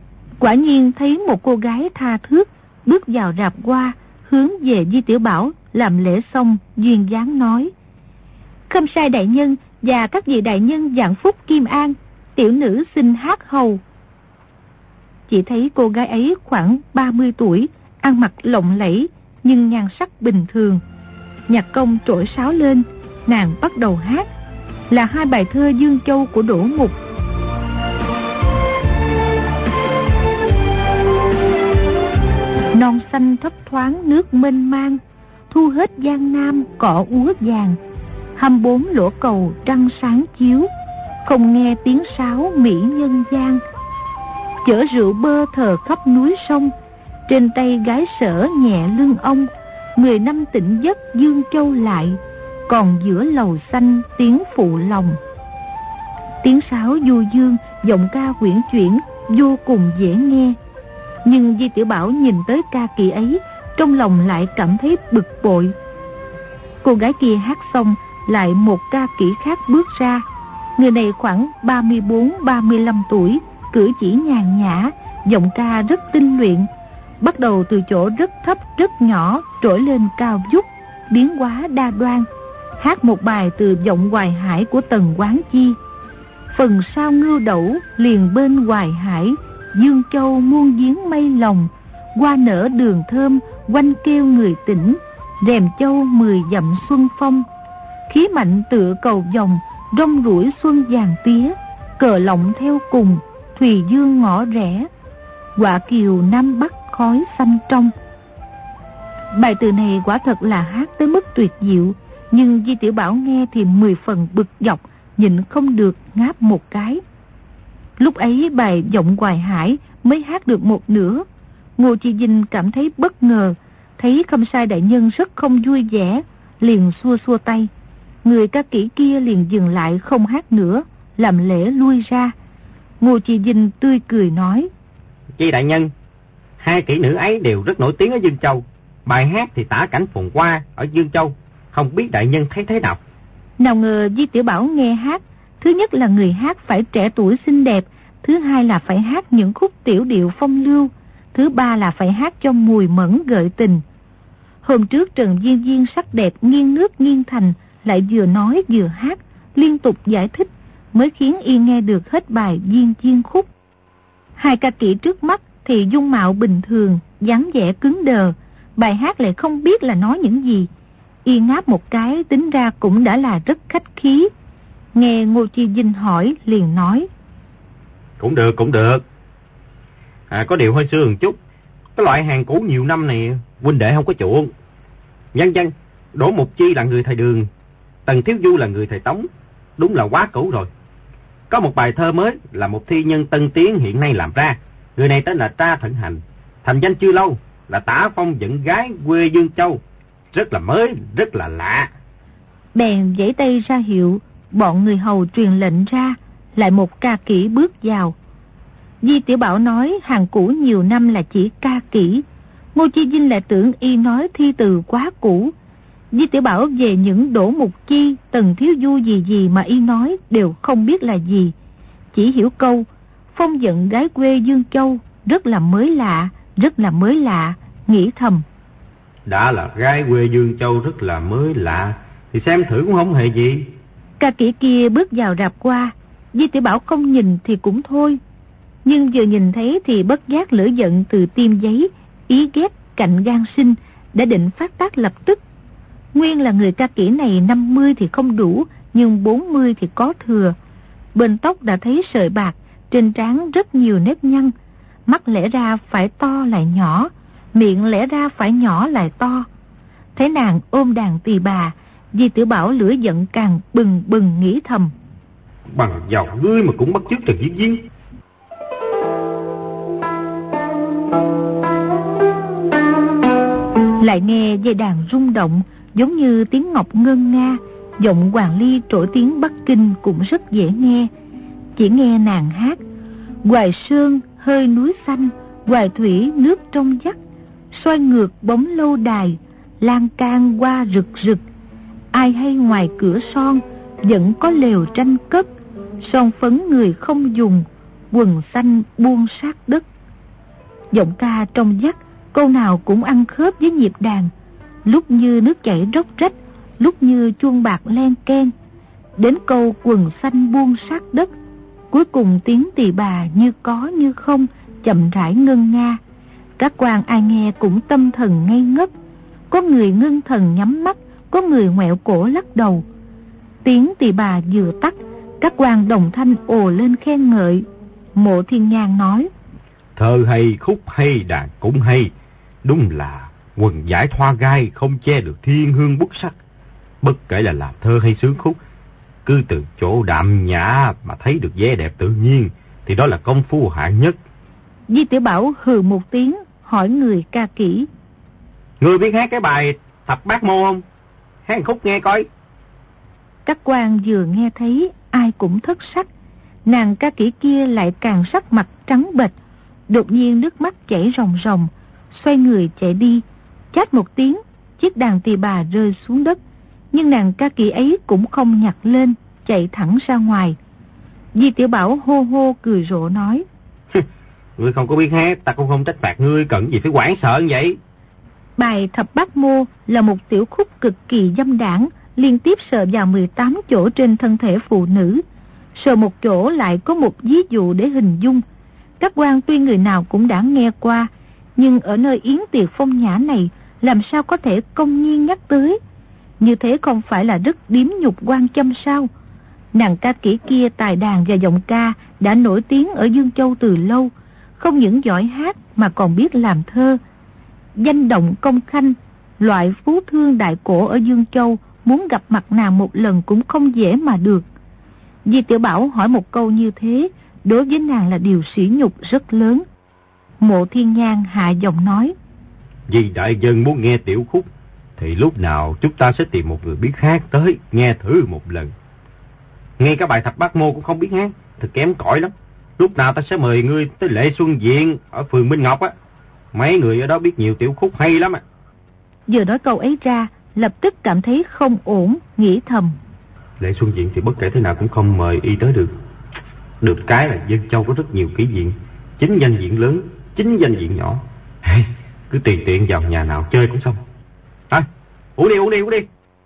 Quả nhiên thấy một cô gái tha thước bước vào rạp hoa, hướng về Di Tiểu Bảo làm lễ xong, duyên dáng nói: Khâm sai đại nhân và các vị đại nhân vạn phúc kim an, tiểu nữ xin hát hầu. Chỉ thấy cô gái ấy khoảng ba mươi tuổi, ăn mặc lộng lẫy nhưng nhan sắc bình thường. Nhạc công trỗi sáo lên, nàng bắt đầu hát, là hai bài thơ Dương Châu của Đỗ Mục. Non xanh thấp thoáng nước mênh mang, thu hết giang nam cỏ úa vàng. Hăm bốn lỗ cầu trăng sáng chiếu, không nghe tiếng sáo mỹ nhân gian. Chở rượu bơ thờ khắp núi sông, trên tay gái sở nhẹ lưng ông. Mười năm tỉnh giấc Dương Châu lại, còn giữa lầu xanh tiếng phụ lòng. Tiếng sáo du dương, giọng ca quyển chuyển, vô cùng dễ nghe. Nhưng Di Tiểu Bảo nhìn tới ca kỹ ấy, trong lòng lại cảm thấy bực bội. Cô gái kia hát xong, lại một ca kỹ khác bước ra. Người này khoảng ba mươi bốn ba mươi lăm tuổi, cử chỉ nhàn nhã, giọng ca rất tinh luyện, bắt đầu từ chỗ rất thấp rất nhỏ trỗi lên cao vút, biến hóa đa đoan, hát một bài từ giọng Hoài Hải của Tần Quán Chi. Phần sao ngưu đẩu liền bên Hoài Hải, Dương Châu muôn giếng mây lồng. Hoa nở đường thơm quanh kêu người tỉnh, rèm châu mười dặm xuân phong. Khí mạnh tựa cầu vòng, rong ruổi xuân vàng tía. Cờ lọng theo cùng, thùy dương ngõ rẽ. Quạ kiều nam bắc khói xanh trong. Bài từ này quả thật là hát tới mức tuyệt diệu, nhưng Di Tiểu Bảo nghe thì mười phần bực dọc, nhịn không được ngáp một cái. Lúc ấy bài giọng Hoài Hải mới hát được một nửa. Ngô Chi Vinh cảm thấy bất ngờ, thấy Khâm sai đại nhân rất không vui vẻ, liền xua xua tay. Người ca kỹ kia liền dừng lại không hát nữa, làm lễ lui ra. Ngô Chi Vinh tươi cười nói: Chi đại nhân, hai kỹ nữ ấy đều rất nổi tiếng ở Dương Châu. Bài hát thì tả cảnh phồn hoa ở Dương Châu, không biết đại nhân thấy thế nào? Nào ngờ Di Tiểu Bảo nghe hát, thứ nhất là người hát phải trẻ tuổi xinh đẹp, thứ hai là phải hát những khúc tiểu điệu phong lưu, thứ ba là phải hát cho mùi mẫn gợi tình. Hôm trước Trần Viên Viên sắc đẹp nghiêng nước nghiêng thành, lại vừa nói vừa hát, liên tục giải thích, mới khiến y nghe được hết bài Viên Viên khúc. Hai ca kỹ trước mắt thì dung mạo bình thường, dáng vẻ cứng đờ, bài hát lại không biết là nói những gì. Y ngáp một cái tính ra cũng đã là rất khách khí. Nghe Ngô Chi Vinh hỏi liền nói: Cũng được, cũng được. À, có điều hơi xưa một chút. Cái loại hàng cũ nhiều năm này huynh đệ không có chuộng. Nhân dân, Đỗ Mục Chi là người thời Đường, Tần Thiếu Du là người thời Tống, đúng là quá cũ rồi. Có một bài thơ mới là một thi nhân tân tiến hiện nay làm ra. Người này tên là Tra Thận Hành, thành danh chưa lâu, là tả phong dẫn gái quê Dương Châu, rất là mới, rất là lạ. Bèn giãy tay ra hiệu, bọn người hầu truyền lệnh ra, lại một ca kỹ bước vào. Di Tiểu Bảo nói hàng cũ nhiều năm là chỉ ca kỹ. Ngô Chi Vinh lại tưởng y nói thi từ quá cũ. Di Tiểu Bảo về những Đỗ Mục Chi, Tần Thiếu Du gì gì mà y nói đều không biết là gì, chỉ hiểu câu phong dẫn gái quê Dương Châu rất là mới lạ, rất là mới lạ, nghĩ thầm: Đã là gái quê Dương Châu rất là mới lạ thì xem thử cũng không hề gì. Ca kỹ kia bước vào rạp qua, Di Tiểu Bảo không nhìn thì cũng thôi, nhưng vừa nhìn thấy thì bất giác lửa giận từ tim giấy, ý ghét cạnh gan sinh, đã định phát tác lập tức. Nguyên là người ca kỹ này năm mươi thì không đủ, nhưng bốn mươi thì có thừa. Bên tóc đã thấy sợi bạc, trên trán rất nhiều nếp nhăn, mắt lẽ ra phải to lại nhỏ, miệng lẽ ra phải nhỏ lại to. Thấy nàng ôm đàn tỳ bà, Di Tiểu Bảo lửa giận càng bừng bừng nghĩ thầm: Bằng vào ngươi mà cũng bắt chước Trần Viên Viên. Lại nghe dây đàn rung động, giống như tiếng ngọc ngân nga. Giọng Hoàng Ly trỗi tiếng Bắc Kinh cũng rất dễ nghe. Chỉ nghe nàng hát: Hoài sơn hơi núi xanh, hoài thủy nước trong vắt, xoay ngược bóng lâu đài, lan can hoa rực rực. Ai hay ngoài cửa son, vẫn có lều tranh cất, son phấn người không dùng, quần xanh buông sát đất. Giọng ca trong vắt, câu nào cũng ăn khớp với nhịp đàn, lúc như nước chảy róc rách, lúc như chuông bạc len keng. Đến câu quần xanh buông sát đất, cuối cùng tiếng tỳ bà như có như không, chậm rãi ngân nga. Các quan ai nghe cũng tâm thần ngây ngất, có người ngưng thần nhắm mắt, có người ngoẹo cổ lắc đầu. Tiếng tỳ bà vừa tắt, các quan đồng thanh ồ lên khen ngợi. Mộ Thiên Nhan nói: Thơ hay, khúc hay, đàn cũng hay, đúng là quần giải thoa gai, không che được thiên hương bút sắc. Bất kể là làm thơ hay sướng khúc, cứ từ chỗ đạm nhã mà thấy được vẻ đẹp tự nhiên, thì đó là công phu hạng nhất. Di Tiểu Bảo hừ một tiếng, hỏi người ca kỹ: Ngươi biết hát cái bài Thập Bát Mô không? Hát một khúc nghe coi. Các quan vừa nghe thấy ai cũng thất sắc. Nàng ca kỹ kia lại càng sắc mặt trắng bệch, đột nhiên nước mắt chảy ròng ròng, xoay người chạy đi. Chát một tiếng, chiếc đàn tỳ bà rơi xuống đất, nhưng nàng ca kỹ ấy cũng không nhặt lên, chạy thẳng ra ngoài. Di Tiểu Bảo hô hô cười rộ nói: Ngươi không có biết hát, ta cũng không trách phạt ngươi, cần gì phải hoảng sợ như vậy. Bài Thập Bát Mô là một tiểu khúc cực kỳ dâm đãng, liên tiếp sờ vào mười tám chỗ trên thân thể phụ nữ. Sờ một chỗ lại có một ví dụ để hình dung. Các quan tuy người nào cũng đã nghe qua, nhưng ở nơi yến tiệc phong nhã này làm sao có thể công nhiên nhắc tới. Như thế không phải là rất điếm nhục quan châm sao? Nàng ca kỹ kia tài đàn và giọng ca đã nổi tiếng ở Dương Châu từ lâu, không những giỏi hát mà còn biết làm thơ. Danh động công khanh, loại phú thương đại cổ ở Dương Châu, muốn gặp mặt nàng một lần cũng không dễ mà được. Di Tiểu Bảo hỏi một câu như thế, đối với nàng là điều sỉ nhục rất lớn. Mộ Thiên Nhan hạ giọng nói: Vì đại dân muốn nghe tiểu khúc, thì lúc nào chúng ta sẽ tìm một người biết hát tới nghe thử một lần. Nghe cái bài Thập Bát Mô cũng không biết hát, thật kém cỏi lắm. Lúc nào ta sẽ mời ngươi tới Lệ Xuân Viện ở phường Minh Ngọc á, mấy người ở đó biết nhiều tiểu khúc hay lắm á. Vừa nói câu ấy ra, lập tức cảm thấy không ổn, nghĩ thầm: Lệ Xuân Viện thì bất kể thế nào cũng không mời y tới được. Được cái là Dân Châu có rất nhiều kỹ viện, chính danh viện lớn, chính danh viện nhỏ. Hey, cứ tùy tiện vào nhà nào chơi cũng xong. Thôi, uống đi, uống đi, uống đi.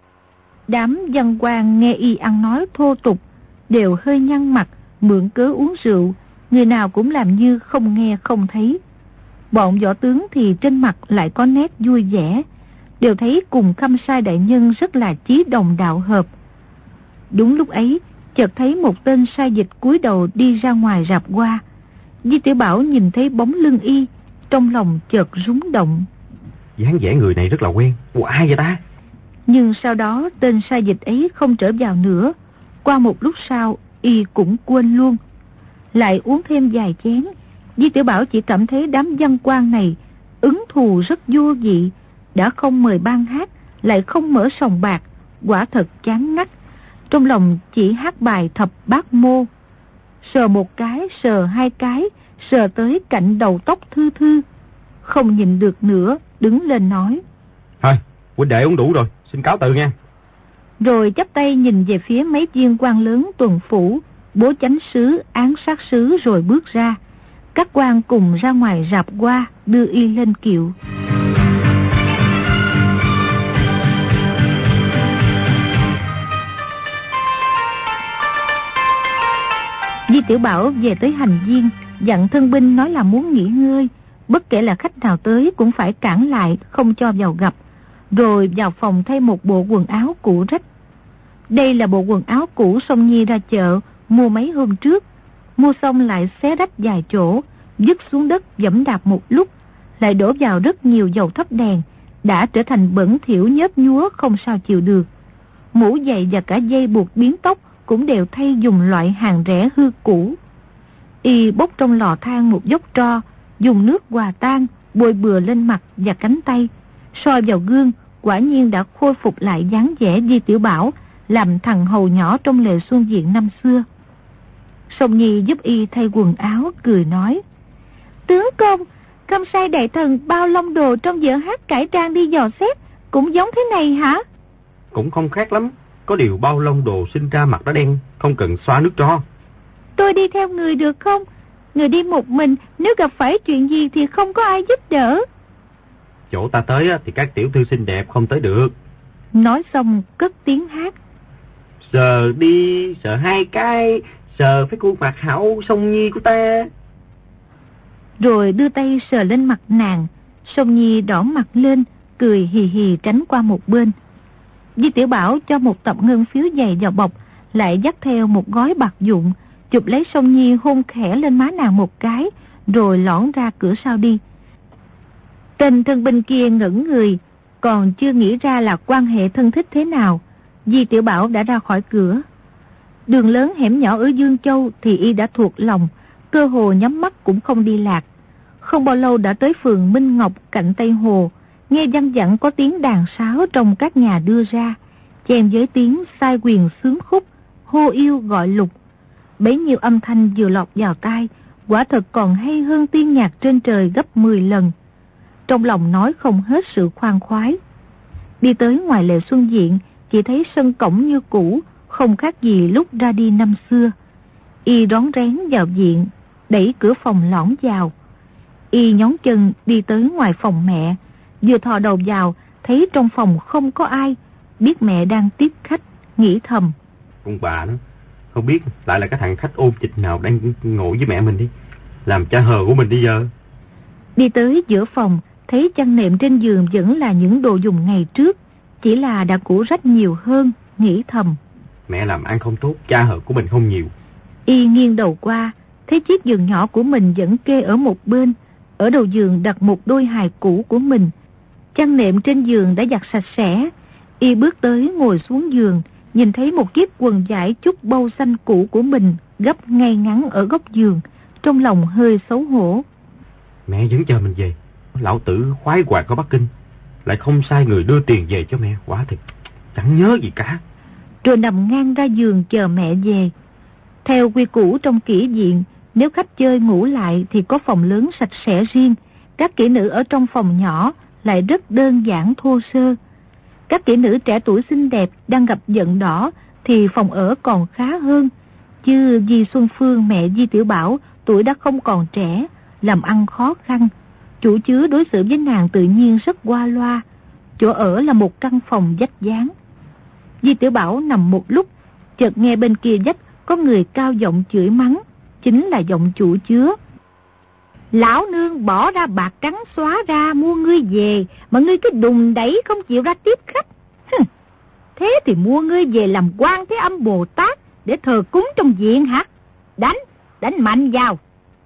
Đám văn quan nghe y ăn nói thô tục, đều hơi nhăn mặt, mượn cớ uống rượu, người nào cũng làm như không nghe không thấy. Bọn võ tướng thì trên mặt lại có nét vui vẻ, đều thấy cùng Khâm Sai đại nhân rất là chí đồng đạo hợp. Đúng lúc ấy, chợt thấy một tên sai dịch cúi đầu đi ra ngoài rạp hoa. Di Tiểu Bảo nhìn thấy bóng lưng y, trong lòng chợt rúng động. Dáng vẻ người này rất là quen. Ủa, ai vậy ta? Nhưng sau đó tên sai dịch ấy không trở vào nữa. Qua một lúc sau, y cũng quên luôn. Lại uống thêm vài chén, Di Tiểu Bảo chỉ cảm thấy đám văn quan này ứng thù rất vô vị, đã không mời ban hát, lại không mở sòng bạc, quả thật chán ngắt. Trong lòng chỉ hát bài Thập Bát Mô, sờ một cái, sờ hai cái, sờ tới cạnh đầu tóc thư thư, không nhìn được nữa, đứng lên nói: Thôi, huynh đệ uống đủ rồi, xin cáo từ nha. Rồi chắp tay nhìn về phía mấy viên quan lớn tuần phủ, bố chánh sứ, án sát sứ rồi bước ra. Các quan cùng ra ngoài rạp hoa, đưa y lên kiệu. Di Tiểu Bảo về tới hành viên, dặn thân binh nói là muốn nghỉ ngơi, bất kể là khách nào tới cũng phải cản lại, không cho vào gặp, rồi vào phòng thay một bộ quần áo cũ rách. Đây là bộ quần áo cũ Song Nhi ra chợ mua mấy hôm trước, mua xong lại xé rách vài chỗ, vứt xuống đất giẫm đạp một lúc, lại đổ vào rất nhiều dầu thắp đèn, đã trở thành bẩn thỉu nhớp nhúa không sao chịu được. Mũ giày và cả dây buộc biến tóc cũng đều thay dùng loại hàng rẻ hư cũ. Y bốc trong lò than một dốc tro, dùng nước hòa tan bôi bừa lên mặt và cánh tay, soi vào gương, quả nhiên đã khôi phục lại dáng vẻ Di Tiểu Bảo làm thằng hầu nhỏ trong Lệ Xuân Viện năm xưa. Song Nhi giúp y thay quần áo, cười nói: Tướng công, Khâm Sai đại thần bao long đồ trong vở hát cải trang đi dò xét cũng giống thế này hả? Cũng không khác lắm, có điều bao long đồ sinh ra mặt đã đen, không cần xoa nước tro. Tôi đi theo người được không? Người đi một mình, nếu gặp phải chuyện gì thì không có ai giúp đỡ. Chỗ ta tới thì các tiểu thư xinh đẹp không tới được. Nói xong cất tiếng hát. Sờ đi, sờ hai cái, sờ phải khuôn mặt hảo Song Nhi của ta. Rồi đưa tay sờ lên mặt nàng. Song Nhi đỏ mặt lên, cười hì hì tránh qua một bên. Di Tiểu Bảo cho một tập ngân phiếu dày vào bọc, lại dắt theo một gói bạc dụng, chụp lấy Song Nhi hôn khẽ lên má nàng một cái, rồi lõn ra cửa sau đi. Tên thân binh kia ngẩn người, còn chưa nghĩ ra là quan hệ thân thích thế nào. Di Tiểu Bảo đã ra khỏi cửa. Đường lớn hẻm nhỏ ở Dương Châu thì y đã thuộc lòng, cơ hồ nhắm mắt cũng không đi lạc. Không bao lâu đã tới phường Minh Ngọc cạnh Tây Hồ, nghe văng vẳng có tiếng đàn sáo trong các nhà đưa ra, chèn với tiếng sai quyền sướng khúc, hô yêu gọi lục. Bấy nhiêu âm thanh vừa lọt vào tai, quả thật còn hay hơn tiên nhạc trên trời gấp mười lần. Trong lòng nói không hết sự khoan khoái. Đi tới ngoài lều Xuân Diện, chỉ thấy sân cổng như cũ, không khác gì lúc ra đi năm xưa. Y rón rén vào viện, đẩy cửa phòng lõn vào. Y nhón chân đi tới ngoài phòng mẹ, vừa thò đầu vào, thấy trong phòng không có ai, biết mẹ đang tiếp khách, nghĩ thầm. Con bà nó, không biết lại là cái thằng khách ôn dịch nào đang ngồi với mẹ mình đi, làm cha hờ của mình đi giờ. Đi tới giữa phòng, thấy chăn nệm trên giường vẫn là những đồ dùng ngày trước, chỉ là đã cũ rách nhiều hơn, nghĩ thầm. Mẹ làm ăn không tốt, cha hờ của mình không nhiều. Y nghiêng đầu qua, thấy chiếc giường nhỏ của mình vẫn kê ở một bên. Ở đầu giường đặt một đôi hài cũ của mình. Chăn nệm trên giường đã giặt sạch sẽ. Y bước tới ngồi xuống giường, nhìn thấy một chiếc quần vải chút bâu xanh cũ của mình gấp ngay ngắn ở góc giường, trong lòng hơi xấu hổ. Mẹ vẫn chờ mình về. Lão tử khoái hoạt ở Bắc Kinh, lại không sai người đưa tiền về cho mẹ, quả thực chẳng nhớ gì cả. Rồi nằm ngang ra giường chờ mẹ về. Theo quy củ trong kỹ viện, nếu khách chơi ngủ lại thì có phòng lớn sạch sẽ riêng, các kỹ nữ ở trong phòng nhỏ lại rất đơn giản thô sơ. Các kỹ nữ trẻ tuổi xinh đẹp đang gặp giận đỏ thì phòng ở còn khá hơn, chứ Di Xuân Phương mẹ Di Tiểu Bảo tuổi đã không còn trẻ, làm ăn khó khăn. Chủ chứa đối xử với nàng tự nhiên rất qua loa, chỗ ở là một căn phòng vách dáng. Di Tiểu Bảo nằm một lúc, chợt nghe bên kia vách có người cao giọng chửi mắng, chính là giọng chủ chứa. Lão nương bỏ ra bạc trắng xóa ra mua ngươi về, mà ngươi cứ đùng đẩy không chịu ra tiếp khách. Hừ, thế thì mua ngươi về làm Quan Thế Âm Bồ Tát để thờ cúng trong viện hả? Đánh, đánh mạnh vào.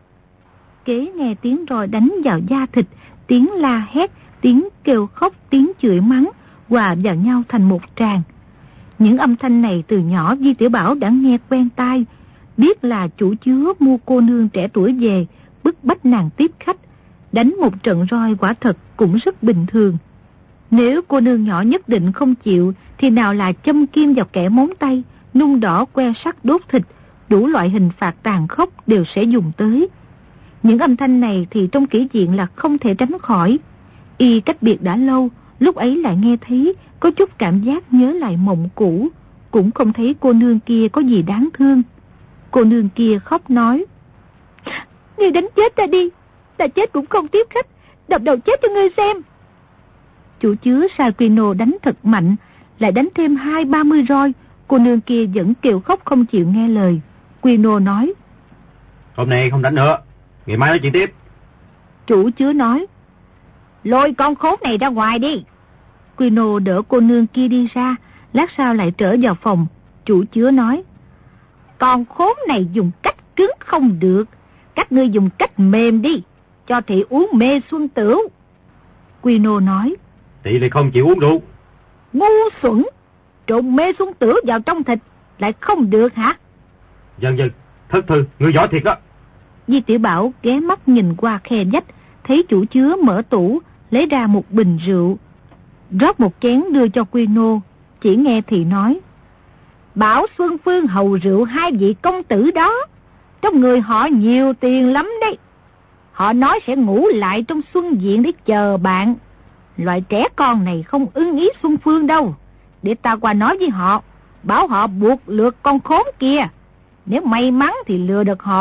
Kế nghe tiếng roi đánh vào da thịt, tiếng la hét, tiếng kêu khóc, tiếng chửi mắng hòa vào nhau thành một tràng. Những âm thanh này từ nhỏ Di Tiểu Bảo đã nghe quen tai, biết là chủ chứa mua cô nương trẻ tuổi về, bức bách nàng tiếp khách, đánh một trận roi quả thật cũng rất bình thường. Nếu cô nương nhỏ nhất định không chịu, thì nào là châm kim vào kẻ móng tay, nung đỏ que sắt đốt thịt, đủ loại hình phạt tàn khốc đều sẽ dùng tới. Những âm thanh này thì trong kỹ viện là không thể tránh khỏi. Y cách biệt đã lâu, lúc ấy lại nghe thấy, có chút cảm giác nhớ lại mộng cũ, cũng không thấy cô nương kia có gì đáng thương. Cô nương kia khóc nói: Ngươi đánh chết ta đi, ta chết cũng không tiếp khách, đập đầu chết cho ngươi xem. Chủ chứa sai Quino đánh thật mạnh, lại đánh thêm hai ba mươi roi, cô nương kia vẫn kêu khóc không chịu nghe lời. Quino nói: Hôm nay không đánh nữa, ngày mai nói chuyện tiếp. Chủ chứa nói: Lôi con khốn này ra ngoài đi. Quino đỡ cô nương kia đi ra, lát sau lại trở vào phòng. Chủ chứa nói: Con khốn này dùng cách cứng không được, các ngươi dùng cách mềm đi, cho thị uống mê xuân tửu. Quino nói: Thị lại không chịu uống rượu. Ngu xuẩn, trộn mê xuân tửu vào trong thịt lại không được hả? Dân dân, thất thư, ngươi giỏi thiệt đó. Di Tiểu Bảo ghé mắt nhìn qua khe vách, thấy chủ chứa mở tủ, lấy ra một bình rượu, rót một chén đưa cho Quino. Chỉ nghe thị nói: Bảo Xuân Phương hầu rượu hai vị công tử đó, trong người họ nhiều tiền lắm đấy. Họ nói sẽ ngủ lại trong Xuân Viện để chờ bạn. Loại trẻ con này không ưng ý Xuân Phương đâu. Để ta qua nói với họ, bảo họ buộc lượt con khốn kia. Nếu may mắn thì lừa được họ,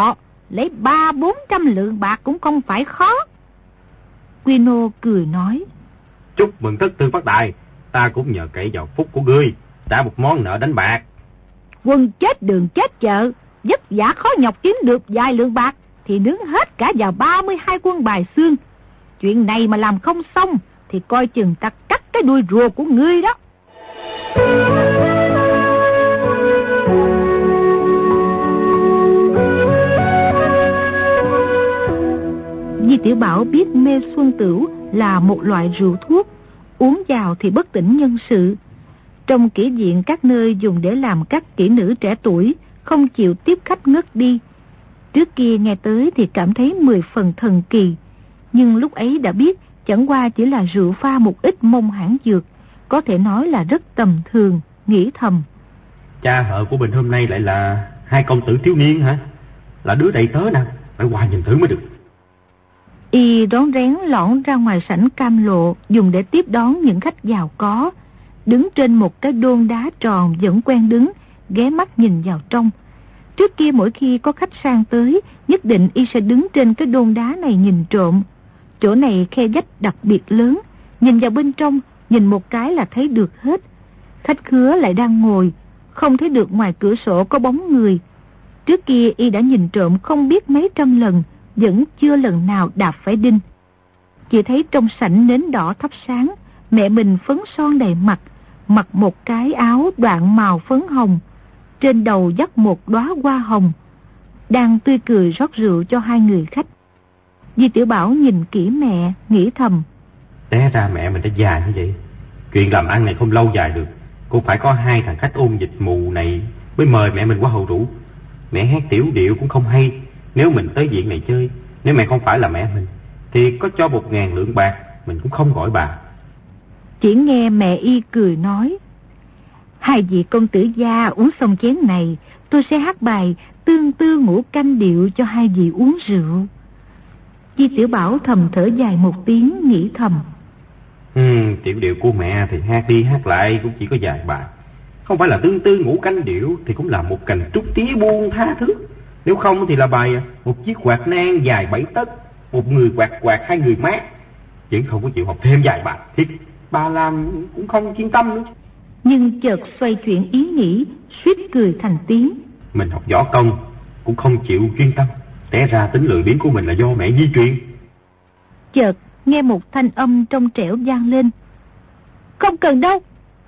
lấy ba bốn trăm lượng bạc cũng không phải khó. Quino cười nói, chúc mừng thất tư phát tài, ta cũng nhờ cậy vào phúc của ngươi, trả một món nợ đánh bạc. Quân chết đường chết chợ, vất vả khó nhọc kiếm được vài lượng bạc, thì nướng hết cả vào ba mươi hai quân bài xương. Chuyện này mà làm không xong, thì coi chừng ta cắt cái đuôi rùa của ngươi đó. Di Tiểu Bảo biết mê xuân tửu là một loại rượu thuốc, uống vào thì bất tỉnh nhân sự. Trong kỹ viện các nơi dùng để làm các kỹ nữ trẻ tuổi, không chịu tiếp khách ngất đi. Trước kia nghe tới thì cảm thấy mười phần thần kỳ, nhưng lúc ấy đã biết chẳng qua chỉ là rượu pha một ít mông hãng dược, có thể nói là rất tầm thường, nghĩ thầm. Cha vợ của mình hôm nay lại là hai công tử thiếu niên hả? Là đứa đầy tớ nè, phải qua nhìn thử mới được. Y rón rén lỏn ra ngoài sảnh cam lộ dùng để tiếp đón những khách giàu có, đứng trên một cái đôn đá tròn vẫn quen đứng, ghé mắt nhìn vào trong. Trước kia mỗi khi có khách sang tới, nhất định y sẽ đứng trên cái đôn đá này nhìn trộm. Chỗ này khe vách đặc biệt lớn, nhìn vào bên trong, nhìn một cái là thấy được hết. Khách khứa lại đang ngồi, không thấy được ngoài cửa sổ có bóng người. Trước kia y đã nhìn trộm không biết mấy trăm lần, vẫn chưa lần nào đạp phải đinh. Chỉ thấy trong sảnh nến đỏ thắp sáng, mẹ mình phấn son đầy mặt, mặc một cái áo đoạn màu phấn hồng, trên đầu dắt một đóa hoa hồng, đang tươi cười rót rượu cho hai người khách. Di Tiểu Bảo nhìn kỹ mẹ, nghĩ thầm. Té ra mẹ mình đã già như vậy. Chuyện làm ăn này không lâu dài được, cũng phải có hai thằng khách ôn dịch mù này mới mời mẹ mình qua hầu rượu. Mẹ hát tiểu điệu cũng không hay. Nếu mình tới viện này chơi, nếu mẹ không phải là mẹ mình, thì có cho một ngàn lượng bạc mình cũng không gọi bà. Chỉ nghe mẹ y cười nói, hai vị công tử gia uống xong chén này, tôi sẽ hát bài tương tư ngũ canh điệu cho hai vị uống rượu. Di Tiểu Bảo thầm thở dài một tiếng, nghĩ thầm. Ừ, tiểu điệu của mẹ thì hát đi hát lại cũng chỉ có vài bài. Không phải là tương tư ngũ canh điệu thì cũng là một cành trúc tía buông tha thứ. Nếu không thì là bài một chiếc quạt nang dài bảy tấc, một người quạt quạt hai người mát. Chứ không có chịu học thêm vài bài thì bà làm cũng không chuyên tâm nữa. Nhưng chợt xoay chuyển ý nghĩ, suýt cười thành tiếng. Mình học võ công cũng không chịu chuyên tâm, té ra tính lười biếng của mình là do mẹ di truyền. Chợt nghe một thanh âm trong trẻo vang lên. Không cần đâu.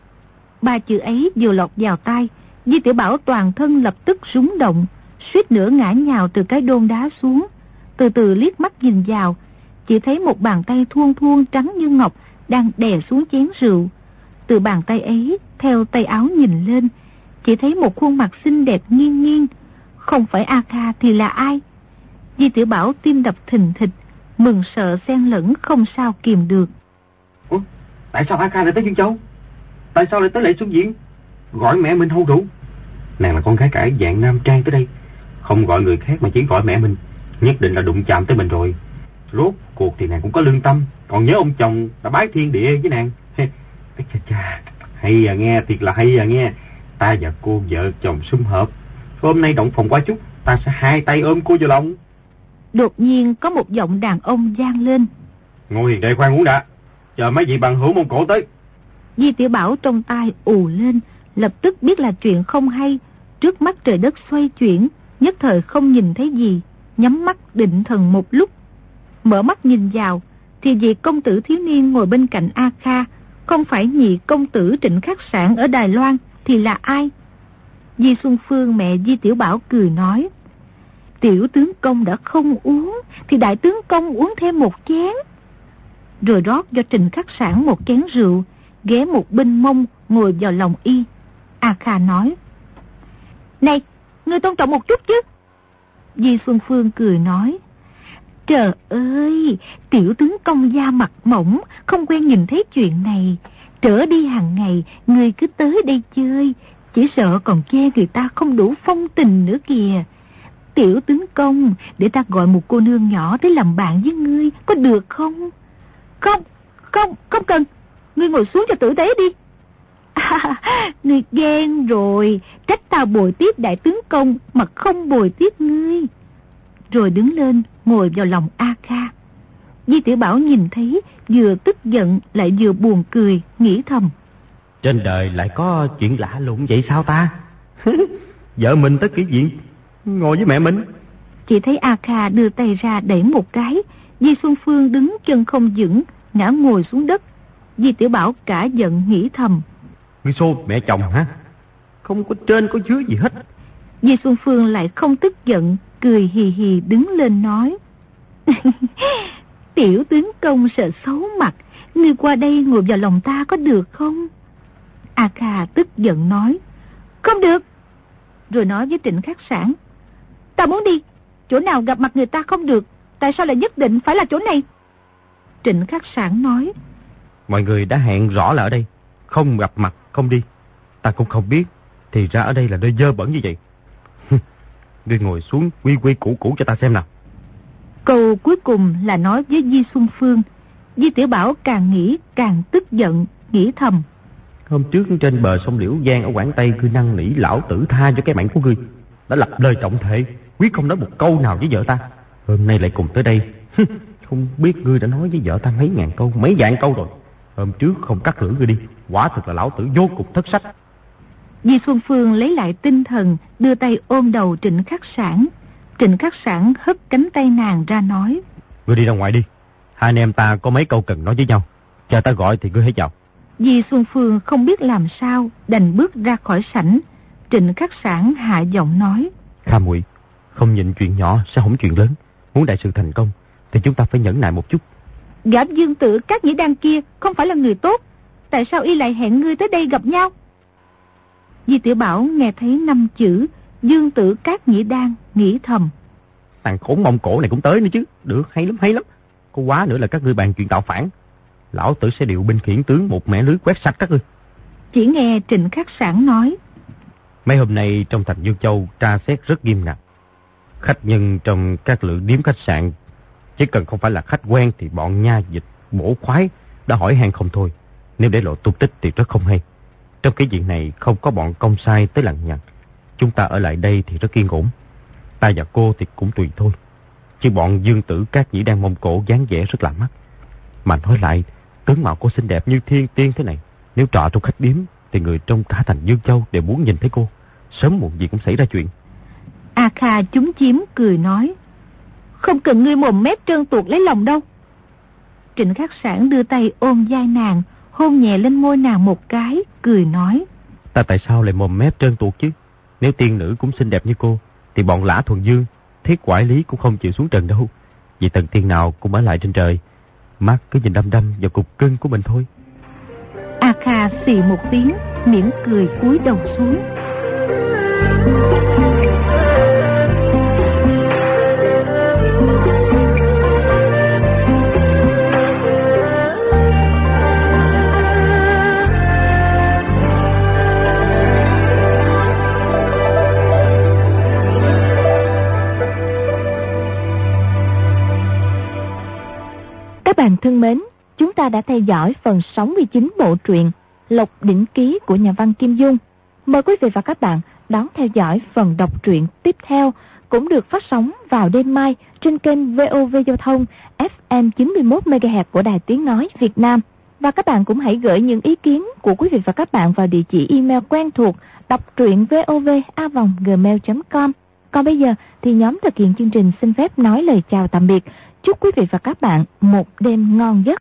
Ba chữ ấy vừa lọt vào tai, Di Tiểu Bảo toàn thân lập tức rúng động, suýt nữa ngã nhào từ cái đôn đá xuống. Từ từ liếc mắt nhìn vào, chỉ thấy một bàn tay thuôn thuôn trắng như ngọc đang đè xuống chén rượu. Từ bàn tay ấy, theo tay áo nhìn lên, chỉ thấy một khuôn mặt xinh đẹp nghiêng nghiêng. Không phải A Kha thì là ai? Di Tiểu Bảo tim đập thình thịch, mừng sợ xen lẫn không sao kìm được. Ủa, tại sao A Kha lại tới Dương Châu? Tại sao lại tới Lệ Xuân Viện? Gọi mẹ mình hầu rượu. Nàng là con gái cải dạng nam trang tới đây, không gọi người khác mà chỉ gọi mẹ mình, nhất định là đụng chạm tới mình rồi. Rốt cuộc thì nàng cũng có lương tâm, còn nhớ ông chồng đã bái thiên địa với nàng. Chà chà, hay à nghe, thiệt là hay à nghe. Ta và cô vợ chồng sum họp, hôm nay động phòng qua chút, ta sẽ hai tay ôm cô vào lòng. Đột nhiên có một giọng đàn ông vang lên. Ngồi hiền đệ khoan uống đã, chờ mấy vị bằng hữu Mông Cổ tới. Di Tiểu Bảo trong tai ù lên, lập tức biết là chuyện không hay. Trước mắt trời đất xoay chuyển, nhất thời không nhìn thấy gì, nhắm mắt định thần một lúc. Mở mắt nhìn vào, thì vị công tử thiếu niên ngồi bên cạnh A Kha, không phải nhị công tử Trịnh Khắc Sản ở Đài Loan, thì là ai? Di Xuân Phương mẹ Di Tiểu Bảo cười nói, tiểu tướng công đã không uống, thì đại tướng công uống thêm một chén. Rồi rót cho Trịnh Khắc Sản một chén rượu, ghé một bên mông ngồi vào lòng y. A Kha nói, này, ngươi tôn trọng một chút chứ. Di Xuân Phương cười nói, trời ơi, tiểu tướng công da mặt mỏng, không quen nhìn thấy chuyện này. Trở đi hàng ngày, ngươi cứ tới đây chơi, chỉ sợ còn chê người ta không đủ phong tình nữa kìa. Tiểu tướng công, để ta gọi một cô nương nhỏ tới làm bạn với ngươi, có được không? Không, không, không cần, ngươi ngồi xuống cho tử tế đi. À, ngươi ghen rồi, trách ta bồi tiếp đại tướng công mà không bồi tiếp ngươi. rồi đứng lên ngồi vào lòng A Kha. Di Tiểu Bảo nhìn thấy vừa tức giận lại vừa buồn cười, nghĩ thầm: trên đời lại có chuyện lạ lùng vậy sao ta? Vợ mình tới kỷ viện ngồi với mẹ mình. Chỉ thấy A Kha đưa tay ra đẩy một cái, Di Xuân Phương đứng chân không vững, ngã ngồi xuống đất. Di Tiểu Bảo cả giận nghĩ thầm: ngươi xô mẹ chồng hả? Không có trên có dưới gì hết. Di Xuân Phương lại không tức giận, cười hì hì đứng lên nói: tiểu tướng công sợ xấu mặt, ngươi qua đây ngồi vào lòng ta có được không? A Kha tức giận nói: không được. Rồi nói với Trịnh Khắc Sản: ta muốn đi, chỗ nào gặp mặt người ta không được, tại sao lại nhất định phải là chỗ này? Trịnh Khắc Sản nói: mọi người đã hẹn rõ là ở đây, không gặp mặt không đi. Ta cũng không biết, thì ra ở đây là nơi dơ bẩn như vậy. Ngươi ngồi xuống quy quy củ củ cho ta xem nào. Câu cuối cùng là nói với Di Xuân Phương. Di Tiểu Bảo càng nghĩ càng tức giận, nghĩ thầm: hôm trước trên bờ sông Liễu Giang ở Quảng Tây, ngươi năn nỉ lão tử tha cho cái mạng của ngươi, đã lập lời trọng thệ quyết không nói một câu nào với vợ ta. Hôm nay lại cùng tới đây. Không biết ngươi đã nói với vợ ta mấy ngàn câu, mấy vạn câu rồi. Hôm trước không cắt lưỡi ngươi đi, quả thực là lão tử vô cùng thất sách. Di Xuân Phương lấy lại tinh thần, đưa tay ôm đầu Trịnh Khắc Sản. Trịnh Khắc Sản hất cánh tay nàng ra nói: ngươi đi ra ngoài đi, hai anh em ta có mấy câu cần nói với nhau, chờ ta gọi thì ngươi hãy vào. Di Xuân Phương không biết làm sao, đành bước ra khỏi sảnh. Trịnh Khắc Sản hạ giọng nói: Kha muội, không nhịn chuyện nhỏ sẽ hỏng chuyện lớn. Muốn đại sự thành công thì chúng ta phải nhẫn nại một chút. Gã Dương Tử Cát Nhĩ Đan kia không phải là người tốt, tại sao y lại hẹn ngươi tới đây gặp nhau? Di Tiểu Bảo nghe thấy năm chữ Dương Tử Cát Nhĩ Đan, nghĩ thầm: thằng khốn Mông Cổ này cũng tới nữa chứ. Được, hay lắm, hay lắm. Có quá nữa là các ngươi bàn chuyện tạo phản, lão tử sẽ điều binh khiển tướng một mẻ lưới quét sạch các ngươi. Chỉ nghe Trịnh Khắc Sản nói: mấy hôm nay trong thành Dương Châu tra xét rất nghiêm ngặt. Khách nhân trong các lữ điếm khách sạn, chỉ cần không phải là khách quen thì bọn nha dịch bổ khoái đã hỏi han không thôi. Nếu để lộ tung tích thì rất không hay. Trong cái chuyện này không có bọn công sai tới lằng nhằng, chúng ta ở lại đây thì rất yên ổn. Ta và cô thì cũng tùy thôi, chứ bọn Dương Tử Cát Nhĩ Đan Mông Cổ dáng vẻ rất lạ mắt. Mà nói lại, tướng mạo cô xinh đẹp như thiên tiên thế này, nếu trọ trong khách điếm thì người trong cả thành Dương Châu đều muốn nhìn thấy cô. Sớm muộn gì cũng xảy ra chuyện. A Kha chúm chím cười nói: không cần ngươi mồm mép trơn tuột lấy lòng đâu. Trịnh Khắc Sản đưa tay ôm vai nàng, hôn nhẹ lên môi nàng một cái, cười nói: ta tại sao lại mồm mép trơn tuột chứ? Nếu tiên nữ cũng xinh đẹp như cô thì bọn Lã Thuần Dương, Thiết Quải Lý cũng không chịu xuống trần đâu. Vì thần tiên nào cũng ở lại trên trời, mắt cứ nhìn đăm đăm vào cục cưng của mình thôi. A Kha xì một tiếng, mỉm cười cúi đầu xuống. Các bạn thân mến, chúng ta đã theo dõi phần sáu mươi chín bộ truyện Lộc Đỉnh Ký của nhà văn Kim Dung. Mời quý vị và các bạn đón theo dõi phần đọc truyện tiếp theo, cũng được phát sóng vào đêm mai trên kênh vê o vê Giao thông ép em chín mươi mốt mê ga héc của Đài Tiếng Nói Việt Nam. Và các bạn cũng hãy gửi những ý kiến của quý vị và các bạn vào địa chỉ email quen thuộc đọc truyện vov a vòng gmail chấm com. Còn bây giờ thì nhóm thực hiện chương trình xin phép nói lời chào tạm biệt. Chúc quý vị và các bạn một đêm ngon giấc.